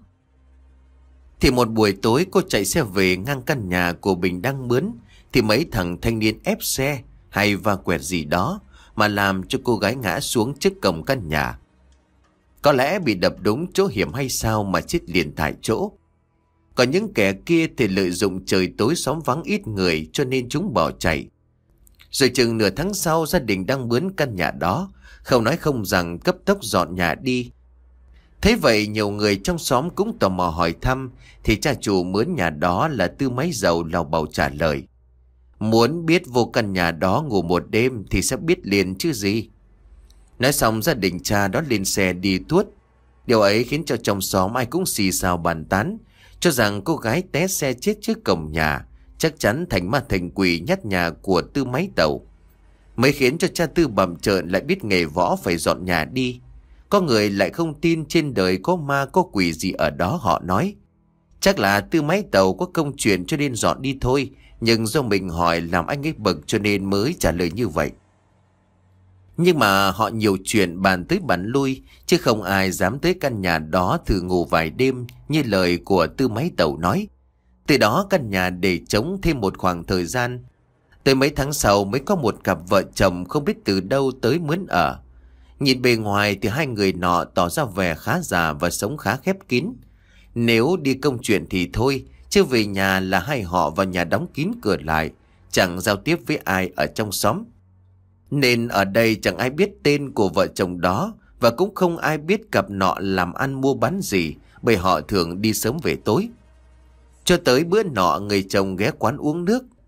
S1: thì một buổi tối cô chạy xe về ngang căn nhà của Bình đang mướn, thì mấy thằng thanh niên ép xe hay va quẹt gì đó mà làm cho cô gái ngã xuống trước cổng căn nhà. Có lẽ bị đập đúng chỗ hiểm hay sao mà chết liền tại chỗ. Còn những kẻ kia thì lợi dụng trời tối xóm vắng ít người cho nên chúng bỏ chạy. Rồi chừng nửa tháng sau, gia đình đang mướn căn nhà đó không nói không rằng cấp tốc dọn nhà đi. Thế vậy nhiều người trong xóm cũng tò mò hỏi thăm, thì cha chủ mướn nhà đó là Tư Máy Dầu lào bầu trả lời: Muốn biết vô căn nhà đó ngủ một đêm thì sẽ biết liền chứ gì. Nói xong gia đình cha đó lên xe đi tuốt. Điều ấy khiến cho trong xóm ai cũng xì xào bàn tán, cho rằng cô gái té xe chết trước cổng nhà chắc chắn thành ma thành quỷ nhát nhà của Tư Máy Tàu. Mới khiến cho cha Tư bặm trợn lại biết nghề võ phải dọn nhà đi. Có người lại không tin trên đời có ma có quỷ gì ở đó, họ nói chắc là Tư Máy Tàu có công chuyện cho nên dọn đi thôi, nhưng do mình hỏi làm anh ấy bực cho nên mới trả lời như vậy. Nhưng mà họ nhiều chuyện bàn tới bàn lui, chứ không ai dám tới căn nhà đó thử ngủ vài đêm như lời của Tư Máy Tàu nói. Từ đó căn nhà để trống thêm một khoảng thời gian. Tới mấy tháng sau mới có một cặp vợ chồng không biết từ đâu tới mướn ở. Nhìn bề ngoài thì hai người nọ tỏ ra vẻ khá già và sống khá khép kín. Nếu đi công chuyện thì thôi, chứ về nhà là hai họ vào nhà đóng kín cửa lại, chẳng giao tiếp với ai ở trong xóm. Nên ở đây chẳng ai biết tên của vợ chồng đó, và cũng không ai biết cặp nọ làm ăn mua bán gì, bởi họ thường đi sớm về tối. Cho tới bữa nọ người chồng ghé quán uống nước.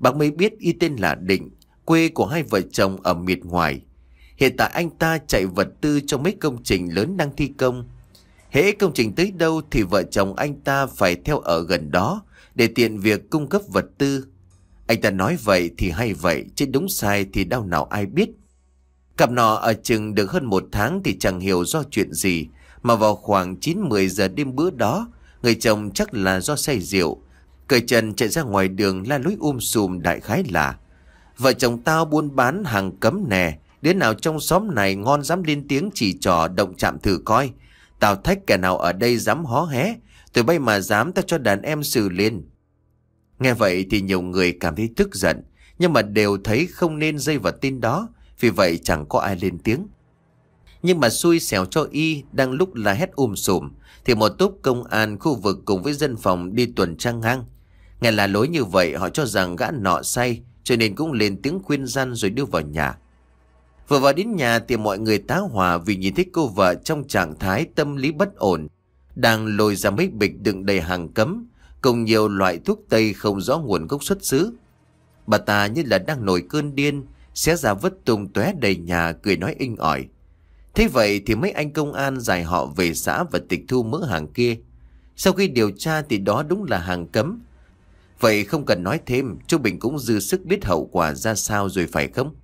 S1: Bác mới biết y tên là Định, quê của hai vợ chồng ở miệt ngoài. Hiện tại anh ta chạy vật tư cho mấy công trình lớn đang thi công. Hễ công trình tới đâu thì vợ chồng anh ta phải theo ở gần đó để tiện việc cung cấp vật tư. Anh ta nói vậy thì hay vậy, chứ đúng sai thì đau nào ai biết. Cặp nọ ở chừng được hơn một tháng thì chẳng hiểu do chuyện gì mà vào khoảng chín mười giờ đêm bữa đó, người chồng chắc là do say rượu, cởi trần chạy ra ngoài đường la lối um sùm đại khái là: vợ chồng tao buôn bán hàng cấm nè, đứa nào trong xóm này ngon dám lên tiếng chỉ trỏ động chạm thử coi. Tao thách kẻ nào ở đây dám hó hé, tụi bay mà dám tao cho đàn em xử liền. Nghe vậy thì nhiều người cảm thấy tức giận, nhưng mà đều thấy không nên dây vào tin đó, vì vậy chẳng có ai lên tiếng. Nhưng mà xui xẻo cho y, đang lúc la hét um sùm thì một tốp công an khu vực cùng với dân phòng đi tuần tra ngang. Nghe là lối như vậy, họ cho rằng gã nọ say, cho nên cũng lên tiếng khuyên răn rồi đưa vào nhà. Vừa vào đến nhà thì mọi người tá hỏa vì nhìn thấy cô vợ trong trạng thái tâm lý bất ổn, đang lôi ra mấy bịch đựng đầy hàng cấm cùng nhiều loại thuốc tây không rõ nguồn gốc xuất xứ. Bà ta như là đang nổi cơn điên, xé ra vứt tung tóe đầy nhà, cười nói inh ỏi. Thế vậy thì mấy anh công an giải họ về xã và tịch thu mớ hàng kia. Sau khi điều tra thì đó đúng là hàng cấm. Vậy không cần nói thêm, chú Bình cũng dư sức biết hậu quả ra sao rồi phải không?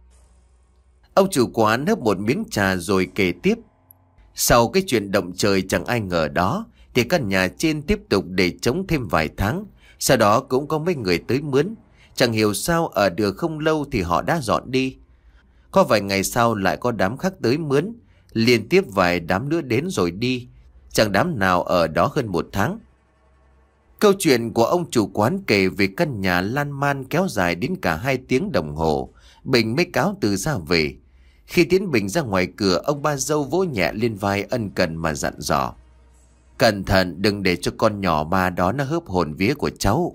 S1: Ông chủ quán hớp một miếng trà rồi kể tiếp. Sau cái chuyện động trời chẳng ai ngờ đó, thì căn nhà trên tiếp tục để trống thêm vài tháng. Sau đó cũng có mấy người tới mướn. Chẳng hiểu sao ở được không lâu thì họ đã dọn đi. Có vài ngày sau lại có đám khác tới mướn. Liên tiếp vài đám nữa đến rồi đi. Chẳng đám nào ở đó hơn một tháng. Câu chuyện của ông chủ quán kể về căn nhà lan man kéo dài đến cả hai tiếng đồng hồ. Bình mới cáo từ ra về. Khi tiến Bình ra ngoài cửa, ông ba dâu vỗ nhẹ lên vai ân cần mà dặn dò: cẩn thận đừng để cho con nhỏ ba đó nó hớp hồn vía của cháu.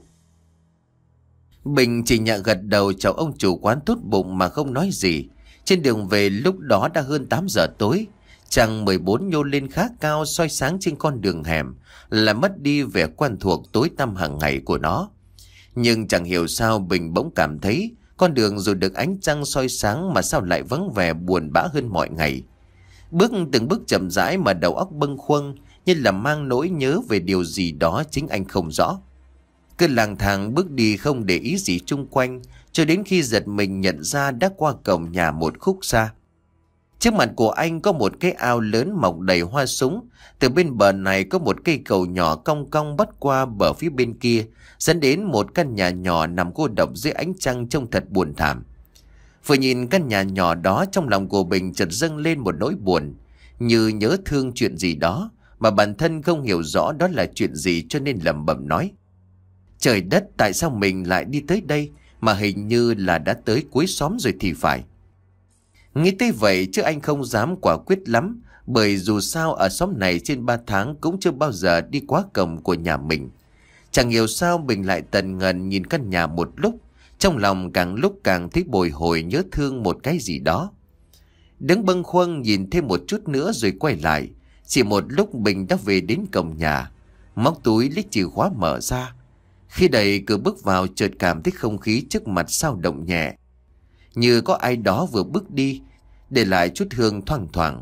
S1: Bình chỉ nhẹ gật đầu chào ông chủ quán tốt bụng mà không nói gì. Trên đường về lúc đó đã hơn tám giờ tối. Trăng mười bốn nhô lên khá cao soi sáng trên con đường hẻm, là mất đi vẻ quen thuộc tối tăm hàng ngày của nó. Nhưng chẳng hiểu sao Bình bỗng cảm thấy con đường dù được ánh trăng soi sáng mà sao lại vắng vẻ buồn bã hơn mọi ngày. Bước từng bước chậm rãi mà đầu óc bâng khuâng, như là mang nỗi nhớ về điều gì đó chính anh không rõ. Cứ lang thang bước đi không để ý gì chung quanh, cho đến khi giật mình nhận ra đã qua cổng nhà một khúc xa. Trước mặt của anh có một cái ao lớn mọc đầy hoa súng. Từ bên bờ này có một cây cầu nhỏ cong cong bắt qua bờ phía bên kia, dẫn đến một căn nhà nhỏ nằm cô độc dưới ánh trăng trông thật buồn thảm. Vừa nhìn căn nhà nhỏ đó, trong lòng của Bình chợt dâng lên một nỗi buồn, như nhớ thương chuyện gì đó mà bản thân không hiểu rõ đó là chuyện gì, cho nên lẩm bẩm nói: trời đất, tại sao mình lại đi tới đây, mà hình như là đã tới cuối xóm rồi thì phải. Nghĩ tới vậy chứ anh không dám quả quyết lắm, bởi dù sao ở xóm này trên ba tháng cũng chưa bao giờ đi qua cổng của nhà mình. Chẳng hiểu sao mình lại tần ngần nhìn căn nhà một lúc, trong lòng càng lúc càng thấy bồi hồi nhớ thương một cái gì đó. Đứng bâng khuâng nhìn thêm một chút nữa rồi quay lại. Chỉ một lúc Bình đã về đến cổng nhà, móc túi lấy chìa khóa mở ra. Khi đẩy cửa bước vào, chợt cảm thấy không khí trước mặt xao động nhẹ, như có ai đó vừa bước đi, để lại chút hương thoang thoảng.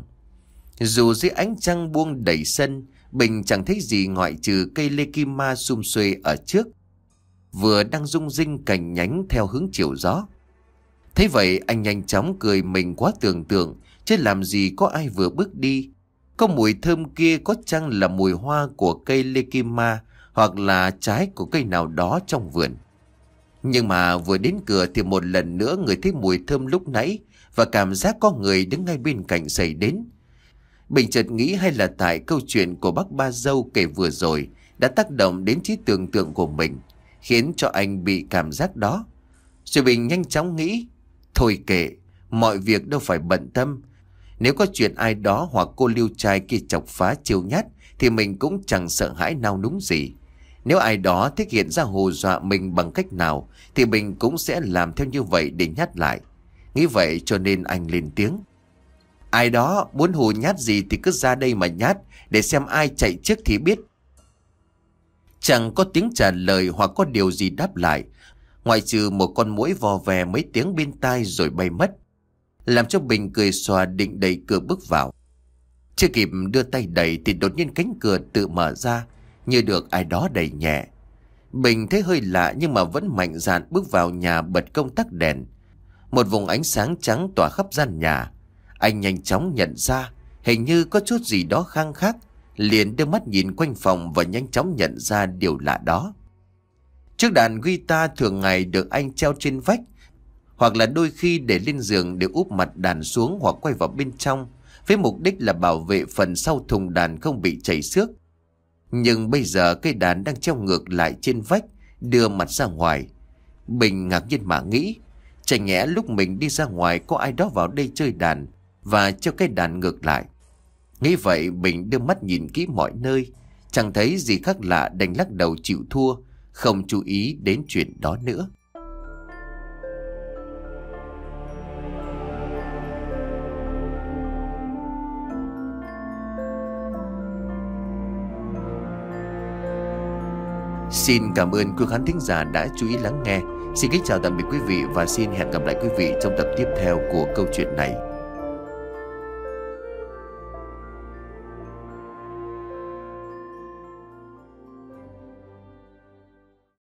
S1: Dù dưới ánh trăng buông đầy sân, Bình chẳng thấy gì ngoại trừ cây lê kim ma sum xuê ở trước, vừa đang rung rinh cành nhánh theo hướng chiều gió. Thế vậy anh nhanh chóng cười mình quá tưởng tượng, chứ làm gì có ai vừa bước đi. Có mùi thơm kia có chăng là mùi hoa của cây lê kim ma, hoặc là trái của cây nào đó trong vườn. Nhưng mà vừa đến cửa thì một lần nữa người thấy mùi thơm lúc nãy, và cảm giác có người đứng ngay bên cạnh xảy đến. Bình chợt nghĩ hay là tại câu chuyện của bác ba dâu kể vừa rồi đã tác động đến trí tưởng tượng của mình, khiến cho anh bị cảm giác đó. Rồi Bình nhanh chóng nghĩ, thôi kệ, mọi việc đâu phải bận tâm. Nếu có chuyện ai đó hoặc cô liêu trai kia chọc phá chiêu nhát thì mình cũng chẳng sợ hãi nao núng gì. Nếu ai đó thích hiện ra hù dọa mình bằng cách nào thì mình cũng sẽ làm theo như vậy để nhát lại. Nghĩ vậy cho nên anh lên tiếng: ai đó muốn hù nhát gì thì cứ ra đây mà nhát, để xem ai chạy trước thì biết. Chẳng có tiếng trả lời hoặc có điều gì đáp lại. ngoại trừ một con muỗi vò vè mấy tiếng bên tai rồi bay mất, làm cho Bình cười xòa định đẩy cửa bước vào. Chưa kịp đưa tay đẩy thì đột nhiên cánh cửa tự mở ra, như được ai đó đẩy nhẹ. Bình thấy hơi lạ nhưng mà vẫn mạnh dạn bước vào nhà, bật công tắc đèn. Một vùng ánh sáng trắng tỏa khắp gian nhà. Anh nhanh chóng nhận ra hình như có chút gì đó khang khác, liền đưa mắt nhìn quanh phòng và nhanh chóng nhận ra điều lạ đó. Chiếc đàn guitar thường ngày được anh treo trên vách, hoặc là đôi khi để lên giường để úp mặt đàn xuống hoặc quay vào bên trong, với mục đích là bảo vệ phần sau thùng đàn không bị chảy xước. Nhưng bây giờ cây đàn đang treo ngược lại trên vách, đưa mặt ra ngoài. Bình ngạc nhiên mà nghĩ, chẳng nhẽ lúc mình đi ra ngoài có ai đó vào đây chơi đàn và treo cây đàn ngược lại. Nghĩ vậy Bình đưa mắt nhìn kỹ mọi nơi, chẳng thấy gì khác lạ, đành lắc đầu chịu thua, không chú ý đến chuyện đó nữa. Xin cảm ơn quý khán thính giả đã chú ý lắng nghe. Xin kính chào tạm biệt quý vị và xin hẹn gặp lại quý vị trong tập tiếp theo của câu chuyện này.